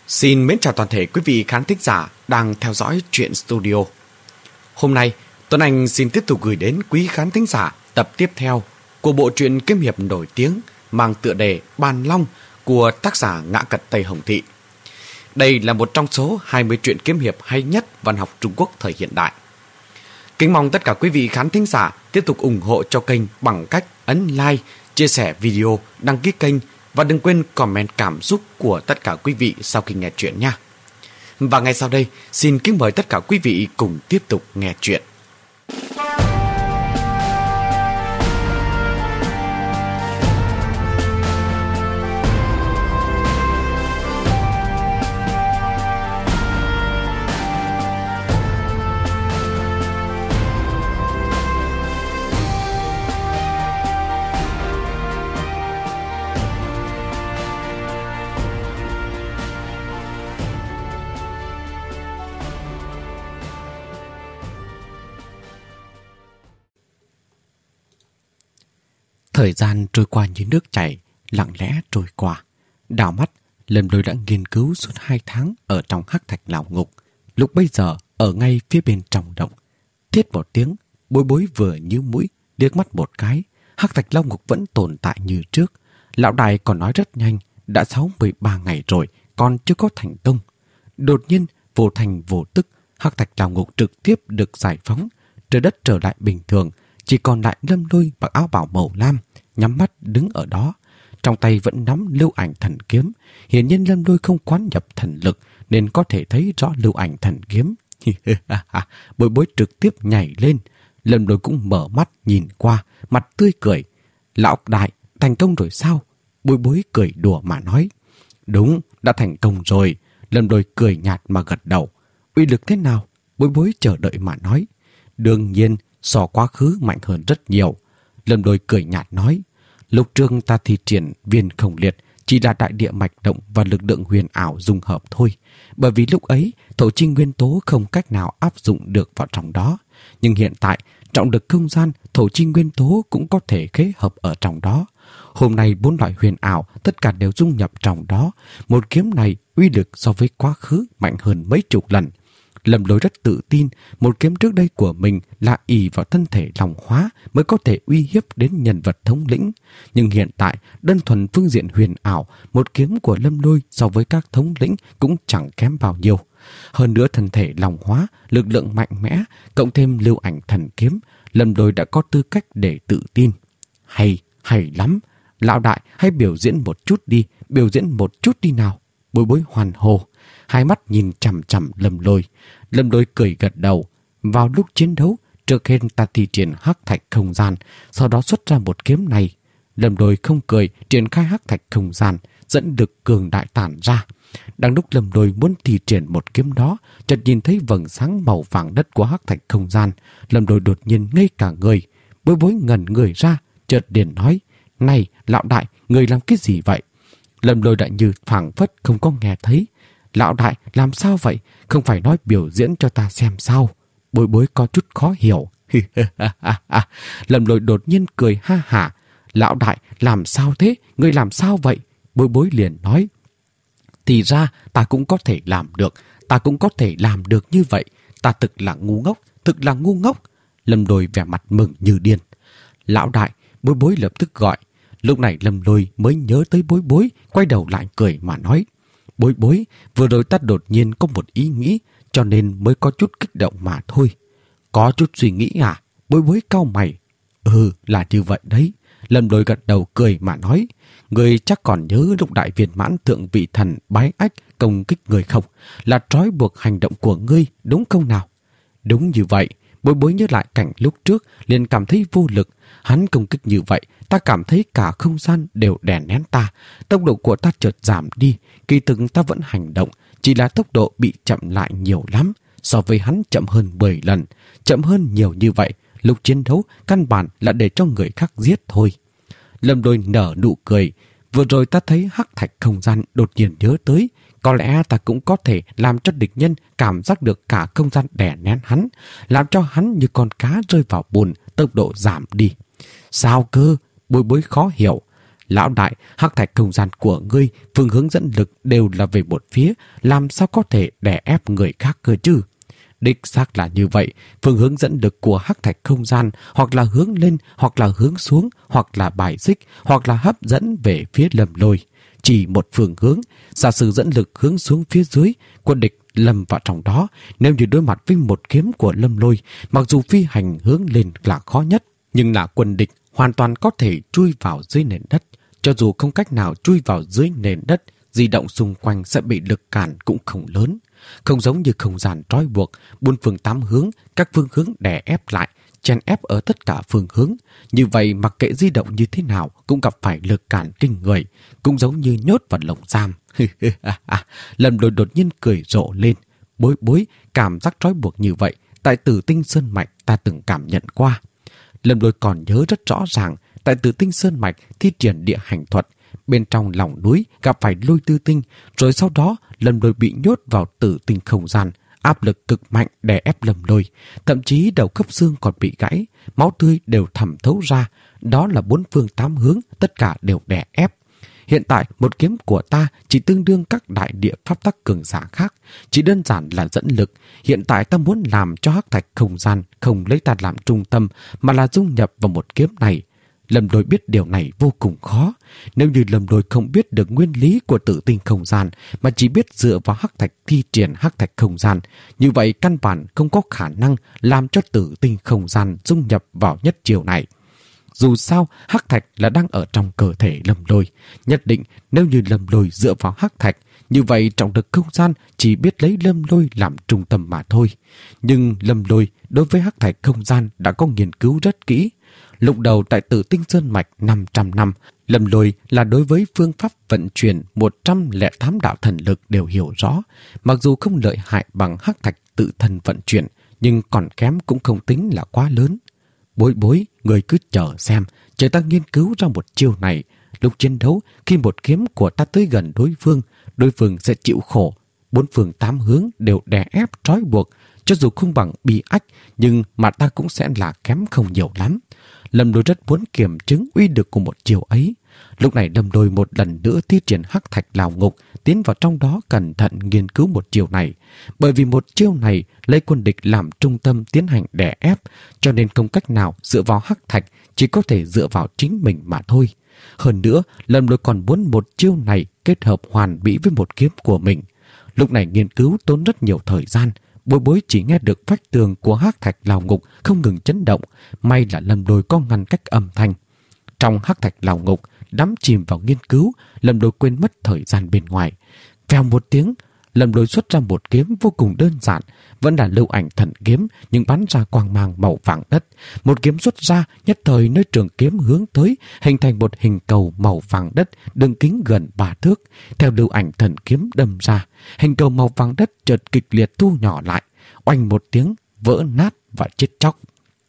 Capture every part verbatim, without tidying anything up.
Xin mến chào toàn thể quý vị khán thính giả đang theo dõi Truyện Studio. Hôm nay, Tuấn Anh xin tiếp tục gửi đến quý khán thính giả tập tiếp theo của bộ truyện kiếm hiệp nổi tiếng mang tựa đề Bàn Long của tác giả Ngã Cật Tây Hồng Thị. Đây là một trong số hai mươi truyện kiếm hiệp hay nhất văn học Trung Quốc thời hiện đại. Kính mong tất cả quý vị khán thính giả tiếp tục ủng hộ cho kênh bằng cách ấn like, chia sẻ video, đăng ký kênh và đừng quên comment cảm xúc của tất cả quý vị sau khi nghe chuyện nha. Và ngay sau đây, xin kính mời tất cả quý vị cùng tiếp tục nghe chuyện. Thời gian trôi qua như nước chảy, lặng lẽ trôi qua. Đảo mắt, Lâm Lôi đã nghiên cứu suốt hai tháng ở trong hắc thạch lão ngục. Lúc bây giờ, ở ngay phía bên trong động. Thiết một tiếng, Bối Bối vừa nhíu mũi, liếc mắt một cái. Hắc thạch lão ngục vẫn tồn tại như trước. Lão đại còn nói rất nhanh, đã sáu mươi ba ngày rồi, còn chưa có thành công. Đột nhiên, vô thành vô tức, hắc thạch lão ngục trực tiếp được giải phóng. Trời đất trở lại bình thường. Chỉ còn lại Lâm Lôi mặc áo bào màu lam, nhắm mắt đứng ở đó. Trong tay vẫn nắm lưu ảnh thần kiếm. Hiển nhiên Lâm Lôi không quán nhập thần lực nên có thể thấy rõ lưu ảnh thần kiếm. Bối Bối trực tiếp nhảy lên. Lâm Lôi cũng mở mắt nhìn qua, mặt tươi cười. Lão đại, thành công rồi sao? Bối Bối cười đùa mà nói. Đúng, đã thành công rồi. Lâm Lôi cười nhạt mà gật đầu. Uy lực thế nào? Bối Bối chờ đợi mà nói. Đương nhiên, so quá khứ mạnh hơn rất nhiều. Lâm Lôi cười nhạt nói, lúc trước ta thi triển viên không liệt chỉ là đại địa mạch động và lực lượng huyền ảo dung hợp thôi. Bởi vì lúc ấy, thổ chi nguyên tố không cách nào áp dụng được vào trong đó. Nhưng hiện tại, trọng lực không gian, thổ chi nguyên tố cũng có thể kết hợp ở trong đó. Hôm nay bốn loại huyền ảo tất cả đều dung nhập trong đó. Một kiếm này uy lực so với quá khứ mạnh hơn mấy chục lần. Lâm Lôi rất tự tin, một kiếm trước đây của mình là ỷ vào thân thể lòng hóa mới có thể uy hiếp đến nhân vật thống lĩnh. Nhưng hiện tại, đơn thuần phương diện huyền ảo, một kiếm của Lâm Lôi so với các thống lĩnh cũng chẳng kém bao nhiêu. Hơn nữa thân thể lòng hóa, lực lượng mạnh mẽ, cộng thêm lưu ảnh thần kiếm, Lâm Lôi đã có tư cách để tự tin. Hay, hay lắm. Lão đại, hãy biểu diễn một chút đi, biểu diễn một chút đi nào. Bối Bối hoàn hô. Hai mắt nhìn chằm chằm Lâm Lôi. Lâm Lôi cười gật đầu. Vào lúc chiến đấu, trước hết ta thi triển hắc thạch không gian, sau đó xuất ra một kiếm này. Lâm Lôi không cười, triển khai hắc thạch không gian, dẫn lực cường đại tản ra. Đang lúc Lâm Lôi muốn thi triển một kiếm đó, chợt nhìn thấy vầng sáng màu vàng đất của hắc thạch không gian. Lâm Lôi đột nhiên ngây cả người. Bối Bối ngẩn người ra, chợt liền nói: "Này, lão đại, người làm cái gì vậy?" Lâm Lôi đã như phảng phất không có nghe thấy. Lão đại, làm sao vậy? Không phải nói biểu diễn cho ta xem sao? Bối Bối có chút khó hiểu. Lâm Lôi đột nhiên cười ha hả. Lão đại, làm sao thế? Ngươi làm sao vậy? Bối Bối liền nói. Thì ra, ta cũng có thể làm được. Ta cũng có thể làm được như vậy. Ta thực là ngu ngốc, thực là ngu ngốc. Lâm Lôi vẻ mặt mừng như điên. Lão đại, Bối Bối lập tức gọi. Lúc này Lâm Lôi mới nhớ tới Bối Bối, quay đầu lại cười mà nói. Bối Bối, vừa rồi ta đột nhiên có một ý nghĩ, cho nên mới có chút kích động mà thôi. Có chút suy nghĩ à? Bối Bối cau mày. Ừ, là như vậy đấy. Lâm Lôi gật đầu cười mà nói. Người chắc còn nhớ lúc đại viên mãn thượng vị thần bái ách công kích người không? Là trói buộc hành động của ngươi, đúng không nào? Đúng như vậy. Bối Bối nhớ lại cảnh lúc trước, liền cảm thấy vô lực. Hắn công kích như vậy, ta cảm thấy cả không gian đều đè nén ta. Tốc độ của ta chợt giảm đi. Kỳ thực ta vẫn hành động, chỉ là tốc độ bị chậm lại nhiều lắm. So với hắn chậm hơn mười lần. Chậm hơn nhiều như vậy, lúc chiến đấu căn bản là để cho người khác giết thôi. Lâm Lôi nở nụ cười. Vừa rồi ta thấy hắc thạch không gian đột nhiên nhớ tới. Có lẽ ta cũng có thể làm cho địch nhân cảm giác được cả không gian đè nén hắn, làm cho hắn như con cá rơi vào bùn, tốc độ giảm đi. Sao cơ? Bối Bối khó hiểu. Lão đại, hắc thạch không gian của ngươi, phương hướng dẫn lực đều là về một phía, làm sao có thể đè ép người khác cơ chứ? Đích xác là như vậy, phương hướng dẫn lực của hắc thạch không gian hoặc là hướng lên, hoặc là hướng xuống, hoặc là bài xích, hoặc là hấp dẫn về phía Lâm Lôi. Chỉ một phương hướng, giả sử dẫn lực hướng xuống phía dưới, quân địch lâm vào trong đó. Nếu như đối mặt với một kiếm của Lâm Lôi, mặc dù phi hành hướng lên là khó nhất, nhưng là quân địch hoàn toàn có thể chui vào dưới nền đất. Cho dù không cách nào chui vào dưới nền đất, di động xung quanh sẽ bị lực cản cũng không lớn. Không giống như không gian trói buộc, bốn phương tám hướng, các phương hướng đè ép lại, chèn ép ở tất cả phương hướng. Như vậy mặc kệ di động như thế nào cũng gặp phải lực cản kinh người, cũng giống như nhốt vào lồng giam. Lâm Lôi đột nhiên cười rộ lên. Bối bối, cảm giác trói buộc như vậy, tại Tử Tinh Sơn Mạch ta từng cảm nhận qua. Lâm Lôi còn nhớ rất rõ ràng, tại Tử Tinh Sơn Mạch thi triển địa hành thuật, bên trong lòng núi gặp phải Lôi Tư Tinh, rồi sau đó Lâm Lôi bị nhốt vào Tử Tinh không gian, áp lực cực mạnh đè ép Lâm Lôi, thậm chí đầu khớp xương còn bị gãy, máu tươi đều thẩm thấu ra, đó là bốn phương tám hướng, tất cả đều đè ép. Hiện tại một kiếm của ta chỉ tương đương các đại địa pháp tắc cường giả khác, chỉ đơn giản là dẫn lực. Hiện tại ta muốn làm cho hắc thạch không gian không lấy ta làm trung tâm, mà là dung nhập vào một kiếm này. Lâm Lôi biết điều này vô cùng khó. Nếu như Lâm Lôi không biết được nguyên lý của Tử Tinh không gian, mà chỉ biết dựa vào hắc thạch thi triển hắc thạch không gian, như vậy căn bản không có khả năng làm cho Tử Tinh không gian dung nhập vào nhất chiều này. Dù sao, hắc thạch là đang ở trong cơ thể Lâm Lôi. Nhất định nếu như Lâm Lôi dựa vào hắc thạch, như vậy trọng lực không gian chỉ biết lấy Lâm Lôi làm trung tâm mà thôi. Nhưng Lâm Lôi đối với hắc thạch không gian đã có nghiên cứu rất kỹ. Lúc đầu tại Tử Tinh Sơn Mạch năm trăm năm, Lâm Lôi là đối với phương pháp vận chuyển một trăm lẻ tám đạo thần lực đều hiểu rõ. Mặc dù không lợi hại bằng hắc thạch tự thân vận chuyển, nhưng còn kém cũng không tính là quá lớn. Bối bối, người cứ chờ xem, chờ ta nghiên cứu ra một chiêu này. Lúc chiến đấu, khi một kiếm của ta tới gần đối phương, đối phương sẽ chịu khổ. Bốn phương tám hướng đều đè ép trói buộc, cho dù không bằng bị ách, nhưng mà ta cũng sẽ là kém không nhiều lắm. Lâm Lôi rất muốn kiểm chứng uy lực của một chiêu ấy. Lúc này Lâm Lôi một lần nữa thi triển hắc thạch lao ngục, tiến vào trong đó cẩn thận nghiên cứu một chiêu này. Bởi vì một chiêu này lấy quân địch làm trung tâm tiến hành đè ép, cho nên không cách nào dựa vào hắc thạch, chỉ có thể dựa vào chính mình mà thôi. Hơn nữa, Lâm Lôi còn muốn một chiêu này kết hợp hoàn mỹ với một kiếm của mình. Lúc này nghiên cứu tốn rất nhiều thời gian. Bối bối chỉ nghe được vách tường của hắc thạch lao ngục không ngừng chấn động. May là Lâm Lôi có ngăn cách âm thanh. Trong hắc thạch lao ngục, đắm chìm vào nghiên cứu, Lâm Lôi quên mất thời gian bên ngoài. Vèo một tiếng, Lâm Lôi xuất ra một kiếm vô cùng đơn giản, vẫn là Lưu Ảnh Thần Kiếm, nhưng bắn ra quang mang màu vàng đất. Một kiếm xuất ra, nhất thời nơi trường kiếm hướng tới, hình thành một hình cầu màu vàng đất, đường kính gần ba thước. Theo Lưu Ảnh Thần Kiếm đâm ra, hình cầu màu vàng đất chợt kịch liệt thu nhỏ lại, oanh một tiếng vỡ nát và chết chóc.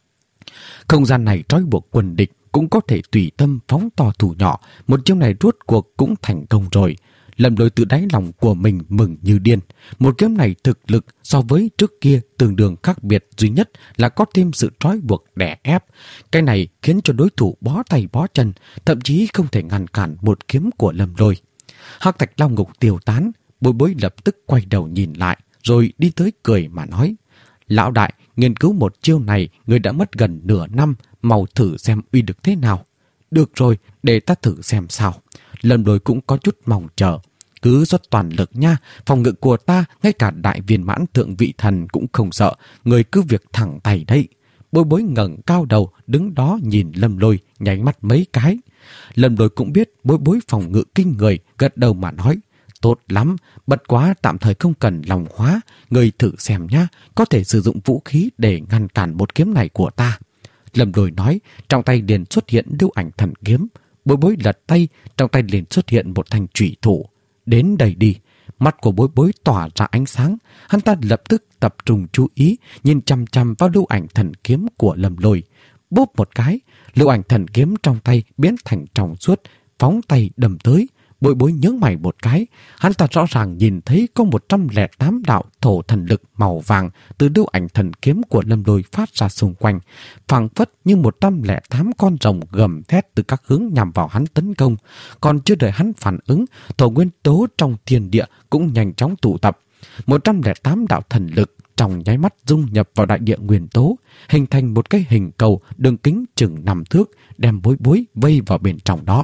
Không gian này trói buộc quân địch cũng có thể tùy tâm phóng to thủ nhỏ, một chiêu này rốt cuộc cũng thành công rồi. Lâm Lôi từ đáy lòng của mình mừng như điên. Một kiếm này thực lực so với trước kia tương đương khác biệt, duy nhất là có thêm sự trói buộc đè ép. Cái này khiến cho đối thủ bó tay bó chân, thậm chí không thể ngăn cản một kiếm của Lâm Lôi. Hắc thạch lao ngục tiêu tán, Bối Bối lập tức quay đầu nhìn lại, rồi đi tới cười mà nói: Lão đại, nghiên cứu một chiêu này người đã mất gần nửa năm, mau thử xem uy lực thế nào. Được rồi, để ta thử xem sao. Lâm Lôi cũng có chút mong chờ. Cứ xuất toàn lực nha, phòng ngự của ta ngay cả đại viên mãn thượng vị thần cũng không sợ, người cứ việc thẳng tay đấy. Bối Bối ngẩng cao đầu, đứng đó nhìn Lâm Lôi, nháy mắt mấy cái. Lâm Lôi cũng biết Bối Bối phòng ngự kinh người, gật đầu mà nói: Tốt lắm, bất quá tạm thời không cần lòng hóa, người thử xem nhá, có thể sử dụng vũ khí để ngăn cản một kiếm này của ta. Lâm Lôi nói, trong tay liền xuất hiện Lưu Ảnh Thần Kiếm. Bối Bối lật tay, trong tay liền xuất hiện một thanh chủy thủ. Đến đây đi. Mắt của Bối Bối tỏa ra ánh sáng. Hắn ta lập tức tập trung chú ý, nhìn chăm chăm vào Lưu Ảnh Thần Kiếm của Lâm Lôi. Bốp một cái, Lưu Ảnh Thần Kiếm trong tay biến thành trong suốt, phóng tay đâm tới. Bối Bối nhướng mày một cái, hắn ta rõ ràng nhìn thấy có một trăm lẻ tám đạo thổ thần lực màu vàng từ lưu ảnh thần kiếm của Lâm Lôi phát ra xung quanh, phảng phất như một trăm lẻ tám con rồng gầm thét từ các hướng nhằm vào hắn tấn công. Còn chưa đợi hắn phản ứng, thổ nguyên tố trong thiên địa cũng nhanh chóng tụ tập. một trăm lẻ tám đạo thần lực trong nháy mắt dung nhập vào đại địa nguyên tố, hình thành một cái hình cầu đường kính chừng năm thước, đem Bối Bối vây vào bên trong đó.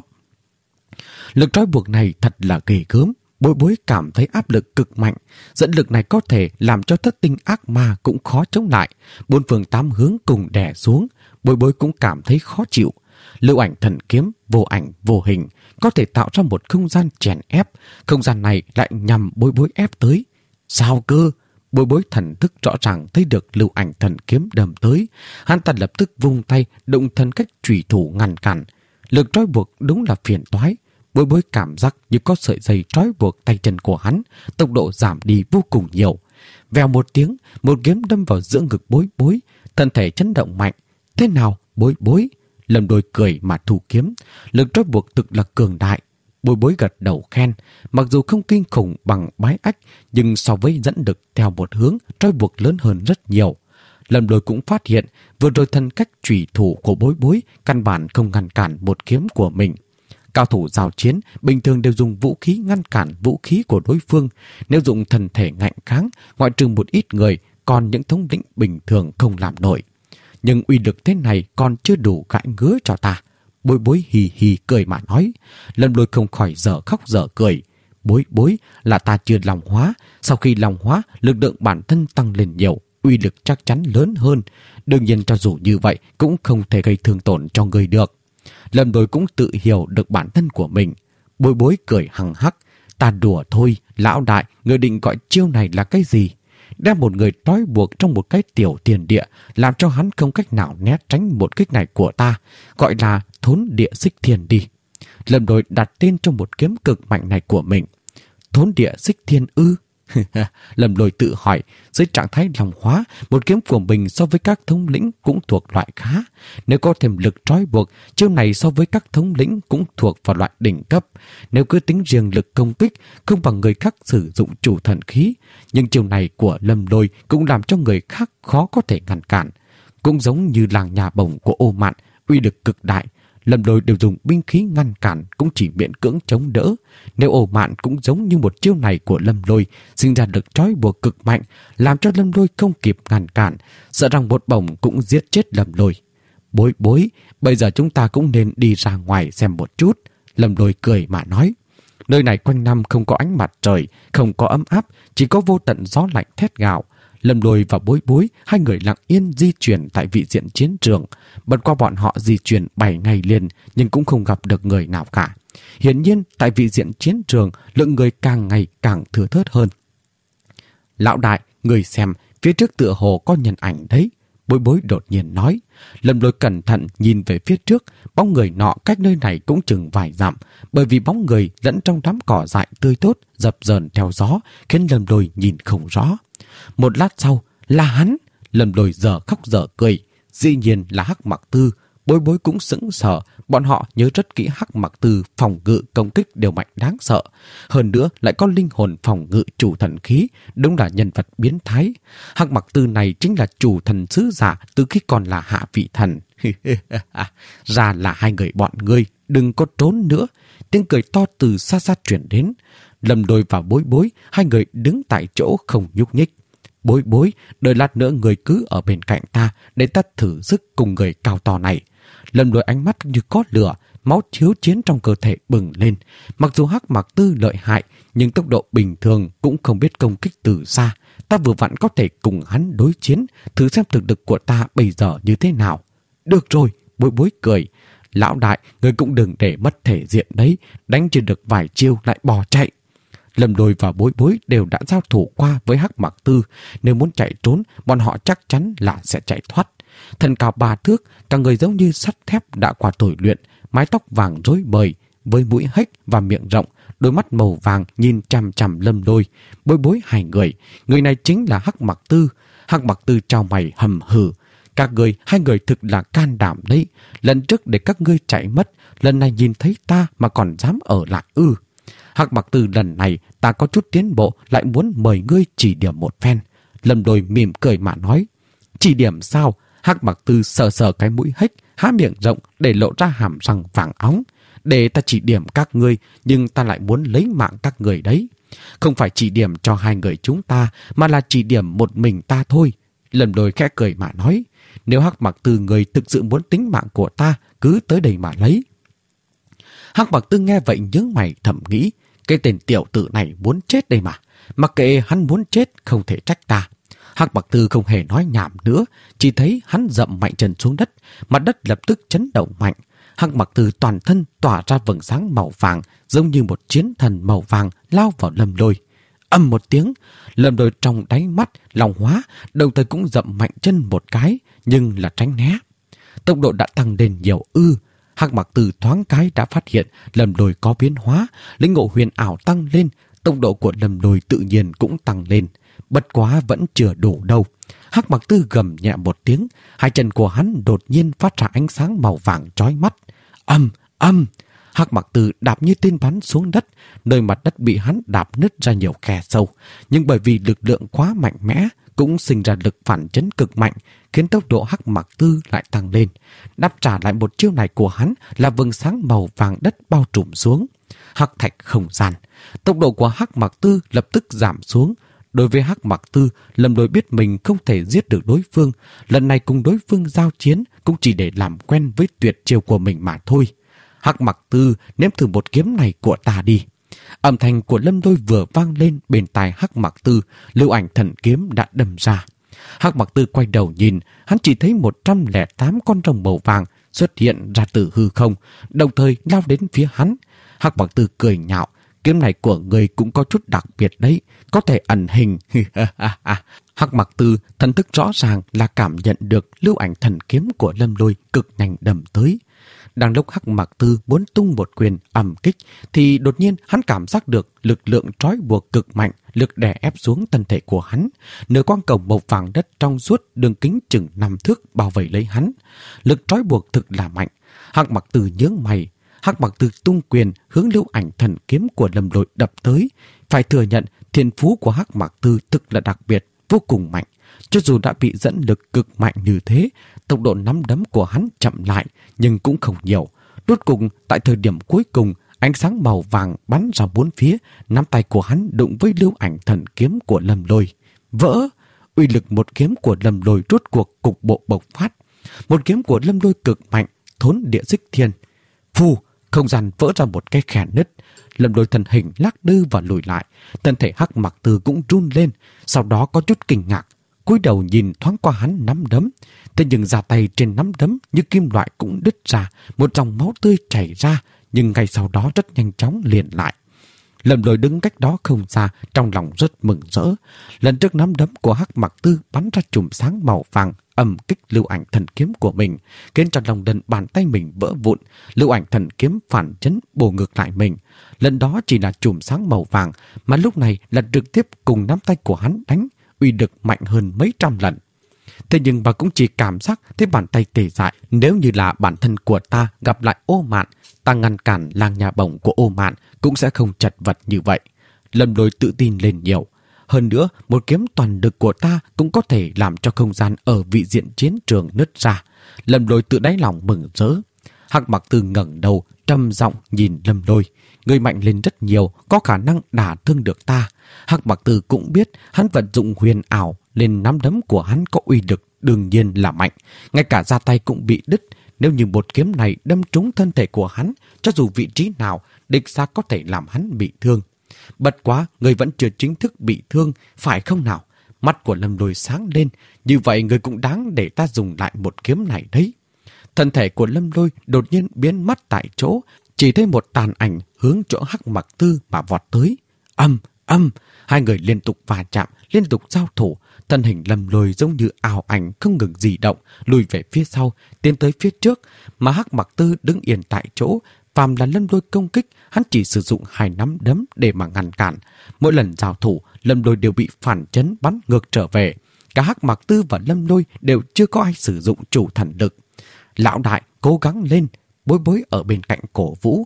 Lực trói buộc này thật là ghê gớm. Bối Bối cảm thấy áp lực cực mạnh. Dẫn lực này có thể làm cho thất tinh ác ma cũng khó chống lại. Bốn phương tám hướng cùng đè xuống. Bối Bối cũng cảm thấy khó chịu. Lưu ảnh thần kiếm vô ảnh vô hình có thể tạo ra một không gian chèn ép. Không gian này lại nhằm Bối Bối ép tới. Sao cơ? Bối Bối thần thức rõ ràng thấy được lưu ảnh thần kiếm đâm tới. Hắn ta lập tức vung tay động thần cách chủy thủ ngăn cản. Lực trói buộc đúng là phiền toái. Bối Bối cảm giác như có sợi dây trói buộc tay chân của hắn, tốc độ giảm đi vô cùng nhiều. Vèo một tiếng, một kiếm đâm vào giữa ngực Bối Bối, thân thể chấn động mạnh. Thế nào, Bối Bối? Lâm Đôi cười mà thu kiếm. Lực trói buộc thực là cường đại. Bối Bối gật đầu khen. Mặc dù không kinh khủng bằng bái ách, nhưng so với dẫn lực theo một hướng, trói buộc lớn hơn rất nhiều. Lâm Đôi cũng phát hiện vừa rồi thân cách chủy thủ của Bối Bối căn bản không ngăn cản một kiếm của mình. Cao thủ giao chiến bình thường đều dùng vũ khí ngăn cản vũ khí của đối phương. Nếu dùng thân thể ngạnh kháng, ngoại trừ một ít người, còn những thống lĩnh bình thường không làm nổi. Nhưng uy lực thế này còn chưa đủ gãi ngứa cho ta. Bối Bối hì hì cười mà nói. Lâm Lôi không khỏi dở khóc dở cười. Bối Bối là ta chưa lòng hóa. Sau khi lòng hóa, lực lượng bản thân tăng lên nhiều, uy lực chắc chắn lớn hơn. Đương nhiên cho dù như vậy cũng không thể gây thương tổn cho người được. Lâm Đôi cũng tự hiểu được bản thân của mình. Bối Bối cười hằng hắc. Ta đùa thôi, lão đại, người định gọi chiêu này là cái gì? Đem một người trói buộc trong một cái tiểu tiền địa, làm cho hắn không cách nào né tránh một kích này của ta, gọi là thốn địa xích thiên đi. Lâm Đôi đặt tên trong một kiếm cực mạnh này của mình. Thốn địa xích thiên ư? Lâm Lôi tự hỏi, dưới trạng thái lòng hóa, một kiếm của mình so với các thống lĩnh cũng thuộc loại khá. Nếu có thêm lực trói buộc, chiêu này so với các thống lĩnh cũng thuộc vào loại đỉnh cấp. Nếu cứ tính riêng lực công kích, không bằng người khác sử dụng chủ thần khí. Nhưng chiêu này của Lâm Lôi cũng làm cho người khác khó có thể ngăn cản. Cũng giống như làng nhà bổng của Ô Mạn, uy lực cực đại. Lâm Lôi đều dùng binh khí ngăn cản cũng chỉ miễn cưỡng chống đỡ. Nếu Ô Mạn cũng giống như một chiêu này của Lâm Lôi, sinh ra lực trói buộc cực mạnh, làm cho Lâm Lôi không kịp ngăn cản, sợ rằng một bổng cũng giết chết Lâm Lôi. Bối Bối, bây giờ chúng ta cũng nên đi ra ngoài xem một chút. Lâm Lôi cười mà nói. Nơi này quanh năm không có ánh mặt trời, không có ấm áp, chỉ có vô tận gió lạnh thét gào. Lâm Lôi và Bối Bối, hai người lặng yên di chuyển tại vị diện chiến trường. Bật qua bọn họ di chuyển bảy ngày liền, nhưng cũng không gặp được người nào cả. Hiển nhiên, tại vị diện chiến trường, lượng người càng ngày càng thừa thớt hơn. Lão đại, người xem, phía trước tựa hồ có nhân ảnh đấy. Bối Bối đột nhiên nói. Lâm Lôi cẩn thận nhìn về phía trước, bóng người nọ cách nơi này cũng chừng vài dặm, bởi vì bóng người lẫn trong đám cỏ dại tươi tốt, dập dờn theo gió, khiến Lâm Lôi nhìn không rõ. Một lát sau, là hắn. Lâm Lôi giờ khóc giờ cười. Dĩ nhiên là Hắc Mặc Tư. Bối Bối cũng sững sờ. Bọn họ nhớ rất kỹ Hắc Mặc Tư phòng ngự công kích đều mạnh đáng sợ. Hơn nữa lại có linh hồn phòng ngự chủ thần khí. Đúng là nhân vật biến thái. Hắc Mặc Tư này chính là chủ thần sứ giả từ khi còn là hạ vị thần. Ra là hai người bọn ngươi. Đừng có trốn nữa. Tiếng cười to từ xa xa chuyển đến. Lâm Lôi và Bối Bối, hai người đứng tại chỗ không nhúc nhích. Bối Bối, đợi lát nữa người cứ ở bên cạnh ta để ta thử sức cùng người cao to này. Lâm Lôi ánh mắt như có lửa, máu chiếu chiến trong cơ thể bừng lên. Mặc dù Hắc Mặc Tư lợi hại, nhưng tốc độ bình thường cũng không biết công kích từ xa. Ta vừa vặn có thể cùng hắn đối chiến, thử xem thực lực của ta bây giờ như thế nào. Được rồi, Bối Bối cười. Lão đại, người cũng đừng để mất thể diện đấy, đánh chưa được vài chiêu lại bỏ chạy. Lâm Lôi và Bối Bối đều đã giao thủ qua với Hắc Mặc Tư. Nếu muốn chạy trốn, bọn họ chắc chắn là sẽ chạy thoát. Thân cao ba thước, cả người giống như sắt thép đã qua tồi luyện, mái tóc vàng rối bời, với mũi hếch và miệng rộng, đôi mắt màu vàng nhìn chằm chằm Lâm Lôi, Bối Bối hai người. Người này chính là Hắc Mặc Tư. Hắc Mặc Tư trao mày hầm hừ. Các người, hai người thực là can đảm đấy. Lần trước để các ngươi chạy mất, lần này nhìn thấy ta mà còn dám ở lại ư? Hắc Mặc Tư, lần này ta có chút tiến bộ, lại muốn mời ngươi chỉ điểm một phen. Lâm Lôi mỉm cười mà nói. Chỉ điểm sao? Hắc Mặc Tư sờ sờ cái mũi hếch, há miệng rộng để lộ ra hàm răng vàng óng. Để ta chỉ điểm các ngươi, nhưng ta lại muốn lấy mạng các người đấy. Không phải chỉ điểm cho hai người chúng ta, mà là chỉ điểm một mình ta thôi. Lâm Lôi khẽ cười mà nói. Nếu Hắc Mặc Tư người thực sự muốn tính mạng của ta, cứ tới đây mà lấy. Hắc Mặc Tư nghe vậy nhướng mày thầm nghĩ. Cái tên tiểu tử này muốn chết đây mà. Mặc kệ hắn muốn chết, không thể trách ta. Hắc Mặc Tư không hề nói nhảm nữa, chỉ thấy hắn dậm mạnh chân xuống đất, mặt đất lập tức chấn động mạnh. Hắc Mặc Tư toàn thân tỏa ra vầng sáng màu vàng, giống như một chiến thần màu vàng lao vào Lâm Lôi. Ầm một tiếng, Lâm Lôi trong đáy mắt lòng hóa, đồng thời cũng dậm mạnh chân một cái, nhưng là tránh né. Tốc độ đã tăng lên nhiều ư. Hắc Mặc Tư thoáng cái đã phát hiện Lâm Lôi có biến hóa, lĩnh ngộ huyền ảo tăng lên, tốc độ của Lâm Lôi tự nhiên cũng tăng lên. Bất quá vẫn chưa đủ đâu. Hắc Mặc Tư gầm nhẹ một tiếng, hai chân của hắn đột nhiên phát ra ánh sáng màu vàng chói mắt. Âm, âm! Hắc Mặc Tư đạp như tên bắn xuống đất, nơi mặt đất bị hắn đạp nứt ra nhiều khe sâu. Nhưng bởi vì lực lượng quá mạnh mẽ, cũng sinh ra lực phản chấn cực mạnh, khiến tốc độ Hắc Mặc Tư lại tăng lên. Đáp trả lại một chiêu này của hắn là vầng sáng màu vàng đất bao trùm xuống. Hắc thạch không gian. Tốc độ của Hắc Mặc Tư lập tức giảm xuống. Đối với Hắc Mặc Tư, Lâm Lôi biết mình không thể giết được đối phương. Lần này cùng đối phương giao chiến cũng chỉ để làm quen với tuyệt chiêu của mình mà thôi. Hắc Mặc Tư, nếm thử một kiếm này của ta đi. Âm thanh của Lâm Lôi vừa vang lên bên tai Hắc Mặc Tư, lưu ảnh thần kiếm đã đâm ra. Hắc Mặc Tư quay đầu nhìn, hắn chỉ thấy một trăm lẻ tám con rồng màu vàng xuất hiện ra từ hư không, đồng thời lao đến phía hắn. Hắc Mặc Tư cười nhạo, kiếm này của người cũng có chút đặc biệt đấy, có thể ẩn hình. Hắc Mặc Tư thần thức rõ ràng là cảm nhận được lưu ảnh thần kiếm của Lâm Lôi cực nhanh đâm tới. Đang lúc Hắc Mặc Tư muốn tung một quyền ầm kích, thì đột nhiên hắn cảm giác được lực lượng trói buộc cực mạnh, lực đè ép xuống thân thể của hắn. Nửa quang cầu màu vàng đất trong suốt, đường kính chừng năm thước bao vây lấy hắn. Lực trói buộc thực là mạnh. Hắc Mặc Tư nhướng mày. Hắc Mặc Tư tung quyền hướng lưu ảnh thần kiếm của Lâm Lôi đập tới. Phải thừa nhận, thiên phú của Hắc Mặc Tư thực là đặc biệt, vô cùng mạnh. Cho dù đã bị dẫn lực cực mạnh như thế, tốc độ nắm đấm của hắn chậm lại, nhưng cũng không nhiều. Rốt cục, tại thời điểm cuối cùng, ánh sáng màu vàng bắn ra bốn phía, nắm tay của hắn đụng với lưu ảnh thần kiếm của Lâm Lôi. Vỡ! Uy lực một kiếm của Lâm Lôi rốt cuộc cục bộ bộc phát. Một kiếm của Lâm Lôi cực mạnh, thốn địa xích thiên. Phù! Không gian vỡ ra một cái khe nứt. Lâm Lôi thân hình lắc lư và lùi lại. Thân thể Hắc Mặc Tư cũng run lên, sau đó có chút kinh ngạc. Cúi đầu nhìn thoáng qua hắn nắm đấm. Thế nhưng ra tay trên nắm đấm như kim loại cũng đứt ra, một dòng máu tươi chảy ra, nhưng ngay sau đó rất nhanh chóng liền lại. Lâm Lôi đứng cách đó không xa, trong lòng rất mừng rỡ. Lần trước nắm đấm của Hắc Mặc Tư bắn ra chùm sáng màu vàng ầm kích lưu ảnh thần kiếm của mình, khiến cho lòng đần bàn tay mình vỡ vụn. Lưu ảnh thần kiếm phản chấn bổ ngược lại mình. Lần đó chỉ là chùm sáng màu vàng, mà lúc này là trực tiếp cùng nắm tay của hắn đánh, uy lực mạnh hơn mấy trăm lần. Thế nhưng bà cũng chỉ cảm giác thấy bàn tay tê dại. Nếu như là bản thân của ta gặp lại Ô Mạn, ta ngăn cản làng nhà bổng của Ô Mạn cũng sẽ không chật vật như vậy. Lâm Lôi tự tin lên nhiều. Hơn nữa, một kiếm toàn lực của ta cũng có thể làm cho không gian ở vị diện chiến trường nứt ra. Lâm Lôi tự đáy lòng mừng rỡ. Hắc Mặc Tư ngẩng đầu, trầm giọng nhìn Lâm Lôi. Người mạnh lên rất nhiều, có khả năng đả thương được ta. Hắc Mặc Tư cũng biết hắn vận dụng huyền ảo, lên nắm đấm của hắn có uy lực đương nhiên là mạnh. Ngay cả ra tay cũng bị đứt. Nếu như một kiếm này đâm trúng thân thể của hắn, cho dù vị trí nào, địch ra có thể làm hắn bị thương. Bất quá, người vẫn chưa chính thức bị thương, phải không nào? Mắt của Lâm Lôi sáng lên, như vậy người cũng đáng để ta dùng lại một kiếm này đấy. Thân thể của Lâm Lôi đột nhiên biến mất tại chỗ, chỉ thấy một tàn ảnh hướng chỗ Hắc Mặc Tư mà vọt tới. Âm, âm, hai người liên tục va chạm, liên tục giao thủ. Thân hình Lâm Lôi giống như ảo ảnh không ngừng di động, lùi về phía sau, tiến tới phía trước, mà Hắc Mặc Tư đứng yên tại chỗ. Phàm là Lâm Lôi công kích, hắn chỉ sử dụng hai nắm đấm để mà ngăn cản. Mỗi lần giao thủ, Lâm Lôi đều bị phản chấn bắn ngược trở về. Cả Hắc Mặc Tư và Lâm Lôi đều chưa có ai sử dụng chủ thần lực. Lão đại cố gắng lên, Bối Bối ở bên cạnh cổ vũ.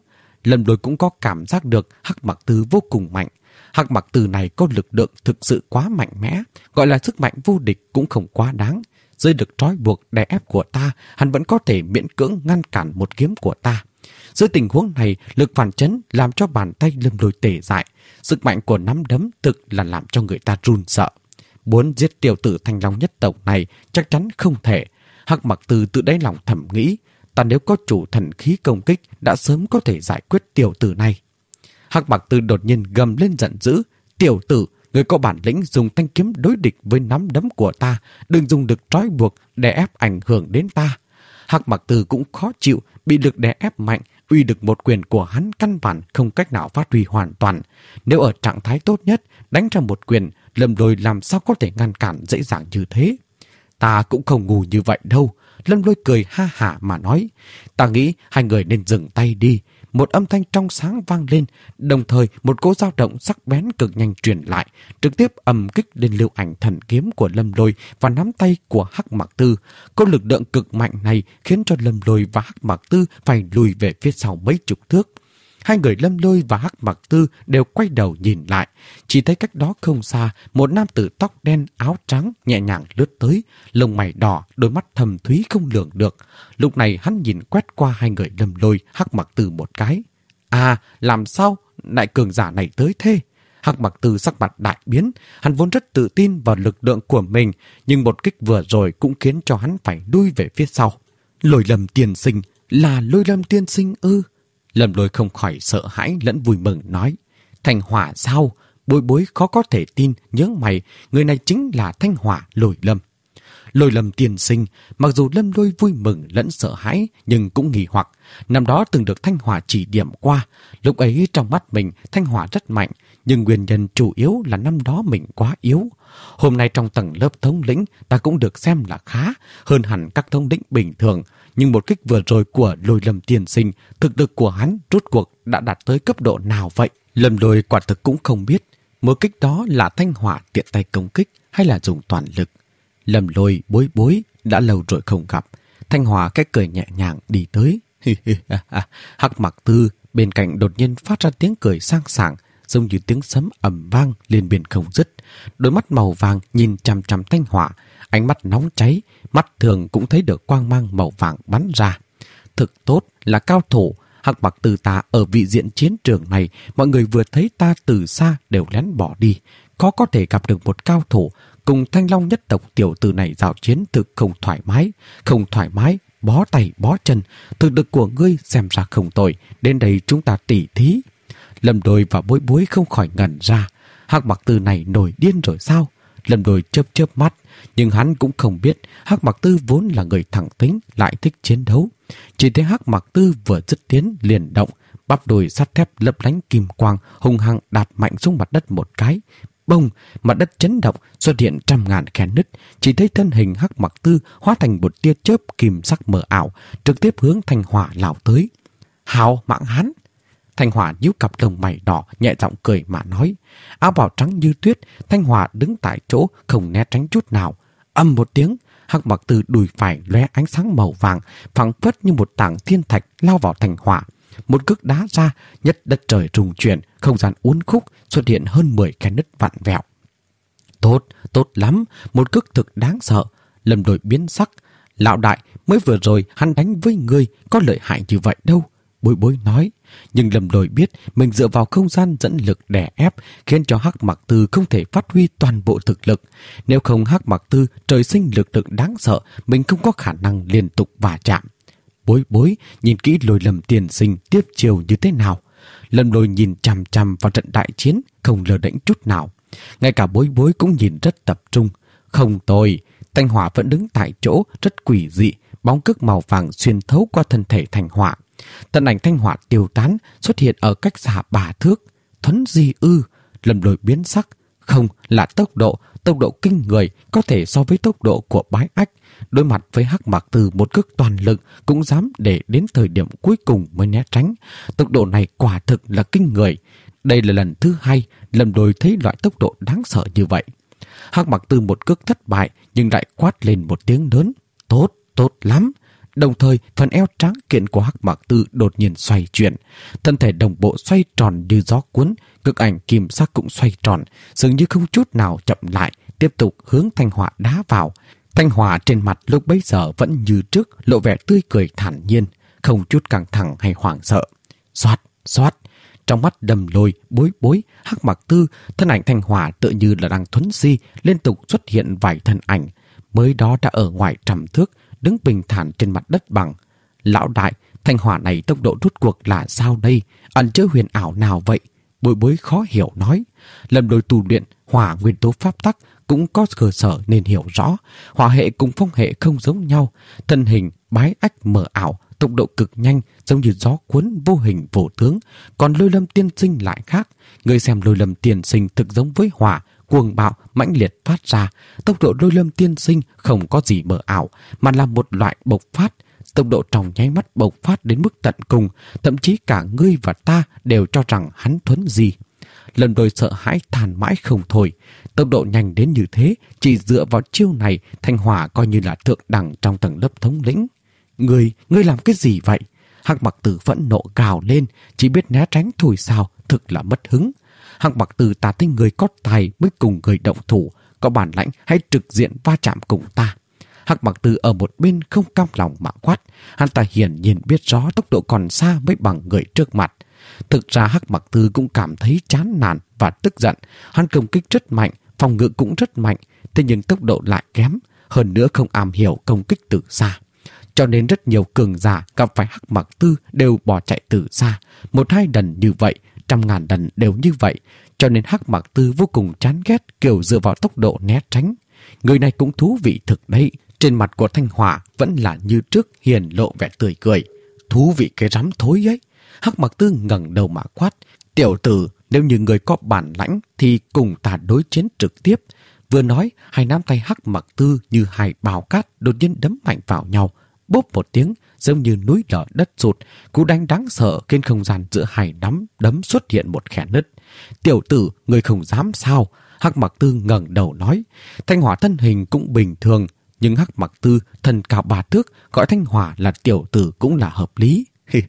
Lâm Lôi cũng có cảm giác được Hắc Mặc Tư vô cùng mạnh. Hắc Mặc Tư này có lực lượng thực sự quá mạnh mẽ, gọi là sức mạnh vô địch cũng không quá đáng. Dưới lực trói buộc đè ép của ta, hắn vẫn có thể miễn cưỡng ngăn cản một kiếm của ta. Dưới tình huống này, lực phản chấn làm cho bàn tay Lâm Lôi tê dại. Sức mạnh của nắm đấm thực là làm cho người ta run sợ. Muốn giết tiểu tử Thanh Long nhất tộc này chắc chắn không thể. Hắc Mặc Tư tự đáy lòng thầm nghĩ, ta nếu có chủ thần khí công kích đã sớm có thể giải quyết tiểu tử này. Hắc Mặc Tư đột nhiên gầm lên giận dữ, tiểu tử, người có bản lĩnh dùng thanh kiếm đối địch với nắm đấm của ta, đừng dùng lực trói buộc để ép ảnh hưởng đến ta. Hắc Mặc Tư cũng khó chịu, bị lực đè ép mạnh, uy lực một quyền của hắn căn bản không cách nào phát huy hoàn toàn. Nếu ở trạng thái tốt nhất, đánh ra một quyền, Lâm Lôi làm sao có thể ngăn cản dễ dàng như thế? Ta cũng không ngu như vậy đâu. Lâm Lôi cười ha hả mà nói, ta nghĩ hai người nên dừng tay đi. Một âm thanh trong sáng vang lên, đồng thời một cỗ dao động sắc bén cực nhanh truyền lại, trực tiếp ầm kích lên lưu ảnh thần kiếm của Lâm Lôi và nắm tay của Hắc Mặc Tư. Có lực lượng cực mạnh này khiến cho Lâm Lôi và Hắc Mặc Tư phải lùi về phía sau mấy chục thước. Hai người Lâm Lôi và Hắc Mặc Tư đều quay đầu nhìn lại, chỉ thấy cách đó không xa, một nam tử tóc đen áo trắng nhẹ nhàng lướt tới, lông mày đỏ, đôi mắt thâm thúy không lường được. Lúc này hắn nhìn quét qua hai người Lâm Lôi, Hắc Mặc Tư một cái. À, làm sao đại cường giả này tới thế? Hắc Mặc Tư sắc mặt đại biến, hắn vốn rất tự tin vào lực lượng của mình, nhưng một kích vừa rồi cũng khiến cho hắn phải đuôi về phía sau. Lôi Lâm tiên sinh, là Lôi Lâm tiên sinh ư? Lâm Lôi không khỏi sợ hãi lẫn vui mừng nói, Thanh Hỏa sao? Bối bối khó có thể tin, nhớ mày, người này chính là Thanh Hỏa Lôi Lâm. Lôi Lâm tiên sinh, mặc dù Lâm Lôi vui mừng lẫn sợ hãi, nhưng cũng nghi hoặc. Năm đó từng được Thanh Hỏa chỉ điểm qua, lúc ấy trong mắt mình Thanh Hỏa rất mạnh, nhưng nguyên nhân chủ yếu là năm đó mình quá yếu. Hôm nay trong tầng lớp thống lĩnh ta cũng được xem là khá, hơn hẳn các thống lĩnh bình thường. Nhưng một kích vừa rồi của Lôi Lâm tiên sinh, thực lực của hắn rốt cuộc đã đạt tới cấp độ nào vậy? Lâm Lôi quả thực cũng không biết, một kích đó là Thanh Hỏa tiện tay công kích hay là dùng toàn lực. Lâm Lôi bối bối, đã lâu rồi không gặp. Thanh Hỏa cái cười nhẹ nhàng đi tới. Hắc Mặc Tư bên cạnh đột nhiên phát ra tiếng cười sang sảng, giống như tiếng sấm ầm vang liên miên không dứt. Đôi mắt màu vàng nhìn chằm chằm Thanh Hỏa, ánh mắt nóng cháy, mắt thường cũng thấy được quang mang màu vàng bắn ra. Thực tốt là cao thủ. Hắc Mặc Tư ta ở vị diện chiến trường này, mọi người vừa thấy ta từ xa đều lén bỏ đi. Có có thể gặp được một cao thủ, cùng Thanh Long nhất tộc tiểu tử này giao chiến thực không thoải mái. Không thoải mái, bó tay bó chân. Thực lực của ngươi xem ra không tồi, đến đây chúng ta tỉ thí. Lâm Đôi và Bối Bối không khỏi ngẩn ra. Hắc Mặc Tư này nổi điên rồi sao? Lâm Đôi chớp chớp mắt, nhưng hắn cũng không biết Hắc Mặc Tư vốn là người thẳng tính, lại thích chiến đấu. Chỉ thấy Hắc Mặc Tư vừa dứt tiến liền động, bắp đùi sắt thép lấp lánh kim quang hung hăng đạp mạnh xuống mặt đất một cái. Bông, mặt đất chấn động, xuất hiện trăm ngàn khe nứt. Chỉ thấy thân hình Hắc Mặc Tư hóa thành một tia chớp kim sắc mờ ảo, trực tiếp hướng Thanh Hỏa lao tới. Hào mạng hắn! Thanh Hỏa nhíu cặp lông mày đỏ, nhẹ giọng cười mà nói. Áo bào trắng như tuyết, Thanh Hỏa đứng tại chỗ không né tránh chút nào. Âm một tiếng, Hắc Mặc Tư đùi phải lóe ánh sáng màu vàng, phẳng phất như một tảng thiên thạch lao vào Thanh Hỏa. Một cước đá ra, nhất đất trời rung chuyển, không gian uốn khúc, xuất hiện hơn mười khe nứt vặn vẹo. Tốt, tốt lắm, một cước thực đáng sợ. Lâm Đôi biến sắc. Lão đại, mới vừa rồi hắn đánh với ngươi có lợi hại như vậy đâu. Bối Bối nói. Nhưng Lâm Đôi biết mình dựa vào không gian dẫn lực đè ép, khiến cho Hắc Mặc Tư không thể phát huy toàn bộ thực lực. Nếu không Hắc Mặc Tư trời sinh lực lượng đáng sợ, mình không có khả năng liên tục va chạm. Bối Bối nhìn kỹ Lôi Lâm tiên sinh tiếp chiều như thế nào. Lâm Lôi nhìn chằm chằm vào trận đại chiến, không lờ đễnh chút nào. Ngay cả Bối Bối cũng nhìn rất tập trung. Không tồi, Thanh Hỏa vẫn đứng tại chỗ rất quỷ dị, bóng cước màu vàng xuyên thấu qua thân thể Thanh Hỏa. Thân ảnh Thanh Hỏa tiêu tán, xuất hiện ở cách xa ba thước. Thuấn di ư? Lâm Lôi biến sắc. Không, là tốc độ, tốc độ kinh người, có thể so với tốc độ của Bái Ách. Đối mặt với Hắc Mặc Tư một cước toàn lực cũng dám để đến thời điểm cuối cùng mới né tránh. Tốc độ này quả thực là kinh người. Đây là lần thứ hai Lâm Lôi thấy loại tốc độ đáng sợ như vậy. Hắc Mặc Tư một cước thất bại nhưng lại quát lên một tiếng lớn. Tốt, tốt lắm. Đồng thời, phần eo tráng kiện của Hắc Mặc Tư đột nhiên xoay chuyển. Thân thể đồng bộ xoay tròn như gió cuốn, cực ảnh kim sắc cũng xoay tròn, dường như không chút nào chậm lại, tiếp tục hướng Thanh Hỏa đá vào. Thanh Hỏa trên mặt lúc bấy giờ vẫn như trước, lộ vẻ tươi cười thản nhiên, không chút căng thẳng hay hoảng sợ. Xoát, xoát, trong mắt Đầm Lôi, Bối Bối, Hắc Mặc Tư, thân ảnh Thanh Hỏa tựa như là đang thuấn di, liên tục xuất hiện vài thân ảnh. Mới đó đã ở ngoài trăm thước, đứng bình thản trên mặt đất bằng. Lão đại, Thanh Hỏa này tốc độ rút cuộc là sao đây? Ẩn chứa huyền ảo nào vậy? Bối Bối khó hiểu nói. Lâm Lôi tu luyện hỏa nguyên tố pháp tắc cũng có cơ sở nên hiểu rõ. Hỏa hệ cùng phong hệ không giống nhau. Thân hình bái ách mờ ảo, tốc độ cực nhanh, giống như gió cuốn vô hình vô tướng. Còn Lôi Lâm tiên sinh lại khác. Người xem Lôi Lâm tiên sinh thực giống với hỏa, cuồng bạo, mãnh liệt phát ra. Tốc độ Lôi Lâm tiên sinh không có gì mờ ảo, mà là một loại bộc phát. Tốc độ trong nháy mắt bộc phát đến mức tận cùng, thậm chí cả ngươi và ta đều cho rằng hắn thuấn gì. Lâm Lôi sợ hãi than mãi không thôi. Tốc độ nhanh đến như thế, chỉ dựa vào chiêu này, Thanh Hỏa coi như là thượng đẳng trong tầng lớp thống lĩnh. Ngươi, ngươi làm cái gì vậy? Hắc Mặc Tử phẫn nộ gào lên, chỉ biết né tránh thôi sao, thực là mất hứng. Hắc Mặc Tử ta thấy người có tài mới cùng người động thủ, có bản lãnh hay trực diện va chạm cùng ta. Hắc Mặc Tử ở một bên không cam lòng mà quát, hắn ta hiển nhiên biết rõ tốc độ còn xa mới bằng người trước mặt. Thực ra Hắc Mặc Tử cũng cảm thấy chán nản và tức giận, hắn công kích rất mạnh, phòng ngự cũng rất mạnh, thế nhưng tốc độ lại kém, hơn nữa không am hiểu công kích từ xa. Cho nên rất nhiều cường giả gặp phải Hắc Mặc Tử đều bỏ chạy từ xa, một hai lần như vậy, trăm ngàn lần đều như vậy, cho nên Hắc Mặc Tử vô cùng chán ghét kiểu dựa vào tốc độ né tránh. Người này cũng thú vị thực đấy. Trên mặt của Thanh Hỏa vẫn là như trước hiền lộ vẻ tươi cười. Thú vị cái rắm thối ấy. Hắc Mặc Tử ngẩng đầu mà quát. Tiểu tử, nếu như người có bản lãnh thì cùng ta đối chiến trực tiếp. Vừa nói, hai nắm tay Hắc Mặc Tử như hai bào cát đột nhiên đấm mạnh vào nhau. Bốp một tiếng, giống như núi lở đất sụt. Cú đánh đáng sợ khiến không gian giữa hai nắm đấm xuất hiện một khe nứt. Tiểu tử, người không dám sao? Hắc Mặc Tử ngẩng đầu nói. Thanh Hỏa thân hình cũng bình thường, nhưng Hắc Mặc Tử thân cao ba thước, gọi Thanh Hỏa là tiểu tử cũng là hợp lý.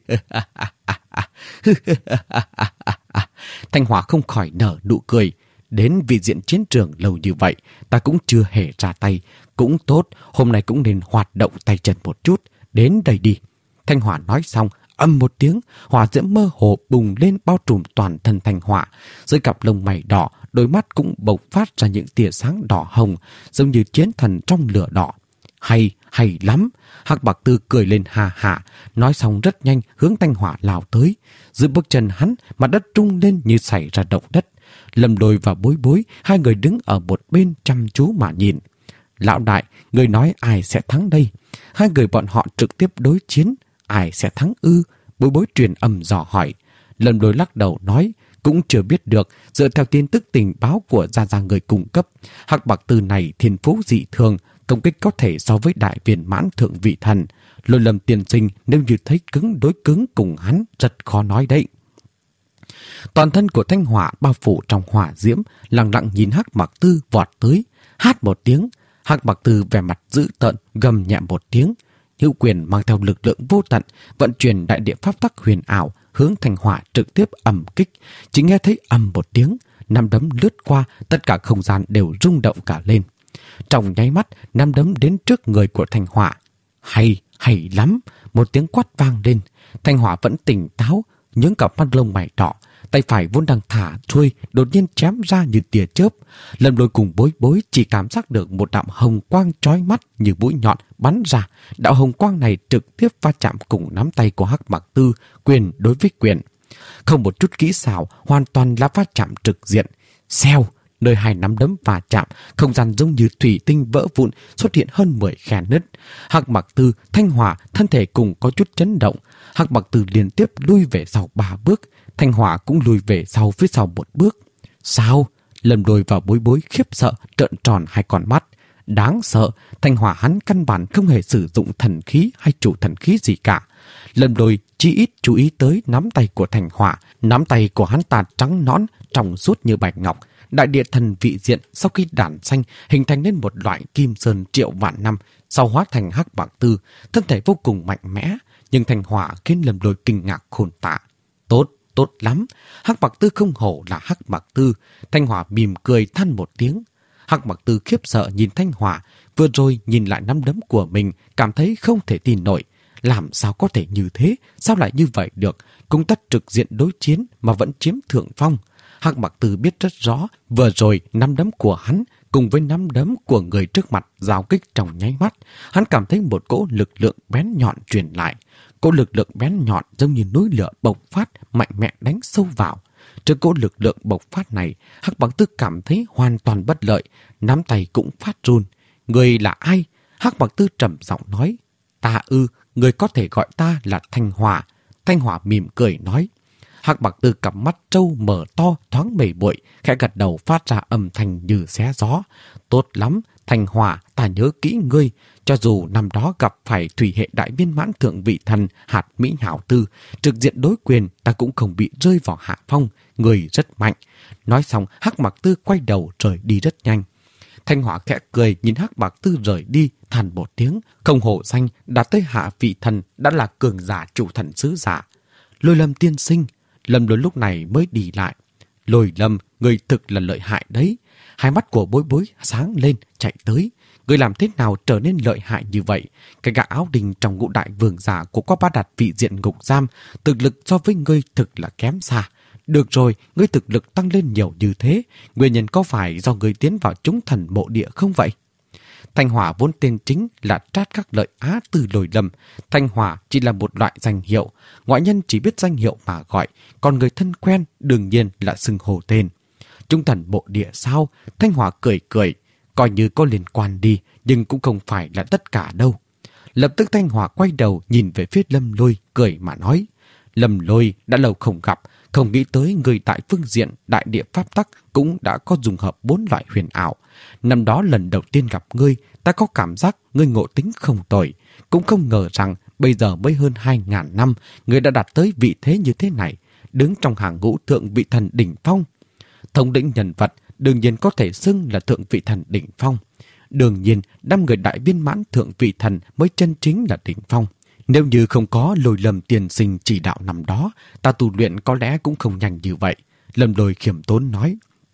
Thanh Hỏa không khỏi nở nụ cười. Đến vị diện chiến trường lâu như vậy, ta cũng chưa hề ra tay. Cũng tốt, hôm nay cũng nên hoạt động tay chân một chút. Đến đây đi. Thanh Hỏa nói xong, âm một tiếng, hỏa diễm mơ hồ bùng lên bao trùm toàn thân Thanh Hỏa. Dưới cặp lông mày đỏ, đôi mắt cũng bộc phát ra những tia sáng đỏ hồng, giống như chiến thần trong lửa đỏ. Hay, hay lắm. Hắc Mặc Tử cười lên hà hà, nói xong rất nhanh hướng Thanh Hỏa lao tới. Dưới bước chân hắn, mặt đất rung lên như xảy ra động đất. Lâm Lôi và Bối Bối, hai người đứng ở một bên chăm chú mà nhìn. Lão đại, người nói ai sẽ thắng đây? Hai người bọn họ trực tiếp đối chiến, ai sẽ thắng ư? Bối Bối truyền âm dò hỏi. Lâm Lôi lắc đầu nói, cũng chưa biết được, dựa theo tin tức tình báo của gia gia người cung cấp. Hắc Mặc Tử này thiên phú dị thường, công kích có thể so với đại viên mãn thượng vị thần. Lôi Lâm tiên sinh nếu như thấy cứng đối cứng cùng hắn, rất khó nói đấy. Toàn thân của Thanh Hỏa bao phủ trong hỏa diễm, lặng lặng nhìn Hắc Mặc Tử vọt tới. Hát một tiếng, Hắc Mặc Tử vẻ mặt dữ tợn, gầm nhẹ một tiếng. Hữu quyền mang theo lực lượng vô tận, vận chuyển đại địa pháp tắc huyền ảo, hướng Thanh Hỏa trực tiếp ầm kích. Chỉ nghe thấy ầm một tiếng, nắm đấm lướt qua, tất cả không gian đều rung động cả lên. Trong nháy mắt, nắm đấm đến trước người của Thanh Hỏa. Hay, hay lắm, một tiếng quát vang lên. Thanh Hỏa vẫn tỉnh táo, nhướng cặp mắt lông mày đỏ, tay phải vốn đang thả xuôi đột nhiên chém ra như tia chớp. Lâm Lôi cùng Bối Bối chỉ cảm giác được một đạo hồng quang chói mắt như mũi nhọn bắn ra. Đạo hồng quang này trực tiếp va chạm cùng nắm tay của Hắc Mặc Tử, quyền đối với quyền. Không một chút kỹ xảo, hoàn toàn là va chạm trực diện. Xèo, nơi hai nắm đấm va chạm, không gian giống như thủy tinh vỡ vụn, xuất hiện hơn mười khe nứt. Hắc Mặc Tử, Thanh Hỏa thân thể cùng có chút chấn động. Hắc Mặc Tử liên tiếp lui về sau ba bước, Thanh Hỏa cũng lùi về sau phía sau một bước. Sao? Lâm Lôi và Bối Bối khiếp sợ trợn tròn hai con mắt. Đáng sợ, Thanh Hỏa hắn căn bản không hề sử dụng thần khí hay chủ thần khí gì cả. Lâm Lôi chỉ ít chú ý tới nắm tay của Thanh Hỏa. Nắm tay của hắn ta trắng nõn, trong suốt như bạch ngọc, đại địa thần vị diện sau khi đản sanh hình thành nên một loại kim sơn triệu vạn năm, sau hóa thành Hắc Bạc Tư, thân thể vô cùng mạnh mẽ, nhưng Thanh Hỏa khiến Lâm Lôi kinh ngạc khôn tả. Tốt, tốt lắm, Hắc Bạc Tư không hổ là Hắc Bạc Tư. Thanh Hỏa mỉm cười than một tiếng. Hắc Bạc Tư khiếp sợ nhìn Thanh Hỏa, vừa rồi nhìn lại nắm đấm của mình, cảm thấy không thể tin nổi. Làm sao có thể như thế? Sao lại như vậy được? Cùng tất trực diện đối chiến mà vẫn chiếm thượng phong. Hắc Bạc Tư biết rất rõ, vừa rồi nắm đấm của hắn cùng với nắm đấm của người trước mặt giao kích trong nháy mắt. Hắn cảm thấy một cỗ lực lượng bén nhọn truyền lại. Cỗ lực lượng bén nhọn giống như núi lửa bộc phát, mạnh mẽ đánh sâu vào. Trước cỗ lực lượng bộc phát này, Hắc Bạc Tư cảm thấy hoàn toàn bất lợi, nắm tay cũng phát run. Người là ai? Hắc Bạc Tư trầm giọng nói. Ta ư, người có thể gọi ta là Thanh Hỏa. Thanh Hỏa mỉm cười nói. Hắc Bạc Tư cặp mắt trâu mở to thoáng mây bụi, khẽ gật đầu phát ra âm thanh như xé gió. Tốt lắm, Thanh Hỏa, ta nhớ kỹ ngươi. Cho dù năm đó gặp phải thủy hệ đại viên mãn thượng vị thần hạt Mỹ Hảo Tư, trực diện đối quyền ta cũng không bị rơi vào hạ phong. Người rất mạnh. Nói xong, Hắc Bạc Tư quay đầu rời đi rất nhanh. Thanh Hỏa khẽ cười nhìn Hắc Bạc Tư rời đi, than một tiếng. Không hổ danh đạt tới hạ vị thần, đã là cường giả chủ thần sứ giả. Lôi Lâm tiên sinh. Lâm Lôi lúc này mới đi lại. Lôi Lâm, người thực là lợi hại đấy. Hai mắt của Bối Bối sáng lên, chạy tới. Người làm thế nào trở nên lợi hại như vậy? Cái gã áo đình trong ngũ đại vương giả của có ba đạt vị diện ngục giam, thực lực so với ngươi thực là kém xa. Được rồi, ngươi thực lực tăng lên nhiều như thế, nguyên nhân có phải do ngươi tiến vào chúng thần mộ địa không vậy? Thanh Hỏa vốn tên chính là Trát Các Lợi Á Tư Lôi Lâm. Thanh Hỏa chỉ là một loại danh hiệu, ngoại nhân chỉ biết danh hiệu mà gọi, còn người thân quen đương nhiên là xưng hô tên. Chúng thần mộ địa sao? Thanh Hỏa cười cười, coi như có liên quan đi, nhưng cũng không phải là tất cả đâu. Lập tức Thanh Hỏa quay đầu nhìn về phía Lâm Lôi, cười mà nói. Lâm Lôi, đã lâu không gặp, không nghĩ tới người tại phương diện đại địa pháp tắc cũng đã có dùng hợp bốn loại huyền ảo. Năm đó lần đầu tiên gặp ngươi, ta có cảm giác ngươi ngộ tính không tồi. Cũng không ngờ rằng bây giờ mới hơn hai ngàn năm, ngươi đã đạt tới vị thế như thế này, đứng trong hàng ngũ thượng vị thần đỉnh phong. Thống lĩnh nhân vật đương nhiên có thể xưng là thượng vị thần đỉnh phong. Đương nhiên, năm người đại viên mãn thượng vị thần mới chân chính là đỉnh phong. Nếu như không có Lôi Lâm tiên sinh chỉ đạo năm đó, ta tu luyện có lẽ cũng không nhanh như vậy. Lâm Lôi khiêm tốn nói.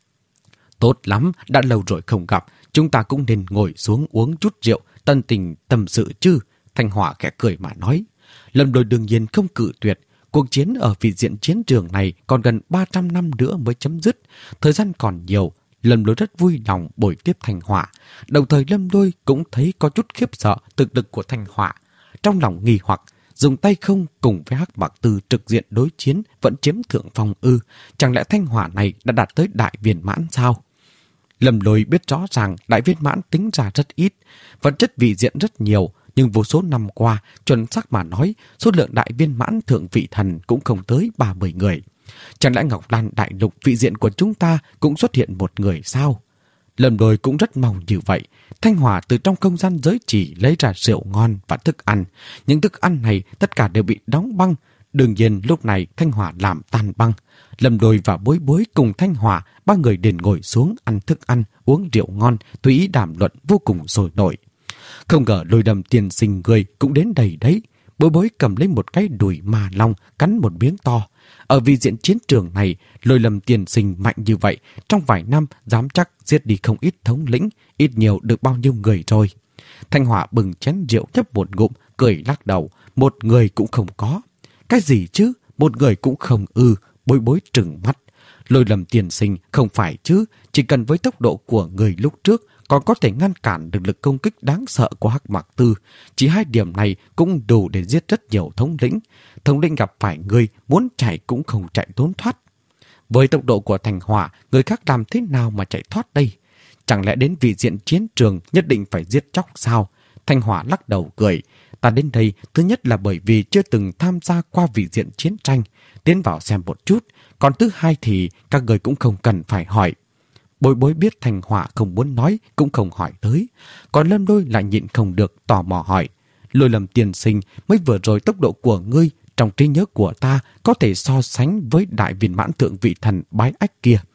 Tốt lắm, đã lâu rồi không gặp, chúng ta cũng nên ngồi xuống uống chút rượu, tân tình tâm sự chứ. Thanh Hỏa khẽ cười mà nói. Lâm Lôi đương nhiên không cự tuyệt. Cuộc chiến ở vị diện chiến trường này còn gần ba trăm năm nữa mới chấm dứt. Thời gian còn nhiều, Lâm Lôi rất vui lòng bồi tiếp Thanh Hỏa. Đồng thời Lâm Lôi cũng thấy có chút khiếp sợ thực lực của Thanh Hỏa. Trong lòng nghi hoặc, dùng tay không cùng với Hắc Bạc Tư trực diện đối chiến vẫn chiếm thượng phong ư. Chẳng lẽ Thanh Hỏa này đã đạt tới đại viên mãn sao? Lâm Lôi biết rõ ràng đại viên mãn tính ra rất ít, vật chất vị diện rất nhiều, nhưng vô số năm qua, chuẩn xác mà nói, số lượng đại viên mãn thượng vị thần cũng không tới ba mươi người. Chẳng lẽ Ngọc Lan đại lục vị diện của chúng ta cũng xuất hiện một người sao? Lâm Lôi cũng rất mong như vậy. Thanh Hỏa từ trong không gian giới chỉ lấy ra rượu ngon và thức ăn. Những thức ăn này tất cả đều bị đóng băng. Đương nhiên lúc này Thanh Hỏa làm tan băng. Lâm Lôi và Bối Bối cùng Thanh Hỏa, ba người liền ngồi xuống ăn thức ăn, uống rượu ngon, tùy ý đàm luận vô cùng sôi nổi. Không ngờ Lôi Lâm tiên sinh người cũng đến đầy đấy. Bối Bối cầm lấy một cái đùi ma long, cắn một miếng to. Ở vị diện chiến trường này, Lôi Lâm tiên sinh mạnh như vậy, trong vài năm dám chắc giết đi không ít thống lĩnh, ít nhiều được bao nhiêu người rồi. Thanh Hỏa bừng chén rượu nhấp một ngụm, cười lắc đầu, một người cũng không có. Cái gì chứ, một người cũng không ư. Bối Bối trừng mắt. Lôi Lâm tiên sinh không phải chứ, chỉ cần với tốc độ của người lúc trước còn có thể ngăn cản được lực công kích đáng sợ của Hắc Bạc Tư. Chỉ hai điểm này cũng đủ để giết rất nhiều thống lĩnh. Thống lĩnh gặp phải người muốn chạy cũng không chạy trốn thoát. Với tốc độ của Thanh Hỏa, người khác làm thế nào mà chạy thoát đây? Chẳng lẽ đến vị diện chiến trường nhất định phải giết chóc sao? Thanh Hỏa lắc đầu cười. Ta đến đây thứ nhất là bởi vì chưa từng tham gia qua vị diện chiến tranh, tiến vào xem một chút. Còn thứ hai thì các người cũng không cần phải hỏi. Bối Bối biết Thanh Hỏa không muốn nói, cũng không hỏi tới. Còn Lâm Lôi lại nhịn không được tò mò hỏi. Lôi Lâm tiên sinh, mới vừa rồi tốc độ của ngươi trong trí nhớ của ta có thể so sánh với đại viên mãn thượng vị thần Bái Ách kia.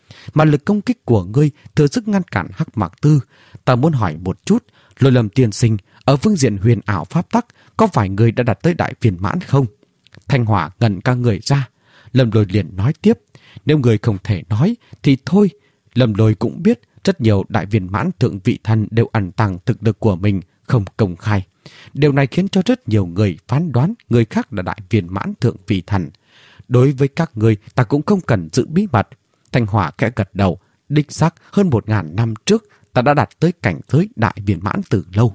mà lực công kích của ngươi thừa sức ngăn cản Hắc Mạc Tư. Ta muốn hỏi một chút, Lôi Lâm tiên sinh, ở phương diện huyền ảo pháp tắc, có phải ngươi đã đạt tới đại viên mãn không? Thanh Hỏa ngẩn cả người ra. Lâm Lôi liền nói tiếp, nếu người không thể nói thì thôi. Lâm Lôi cũng biết rất nhiều đại viên mãn thượng vị thần đều ẩn tàng thực lực của mình, không công khai. Điều này khiến cho rất nhiều người phán đoán người khác là đại viên mãn thượng vị thần. Đối với các người, ta cũng không cần giữ bí mật. Thanh Hỏa kẽ gật đầu, đích xác hơn một ngàn năm trước ta đã đạt tới cảnh giới đại viên mãn từ lâu.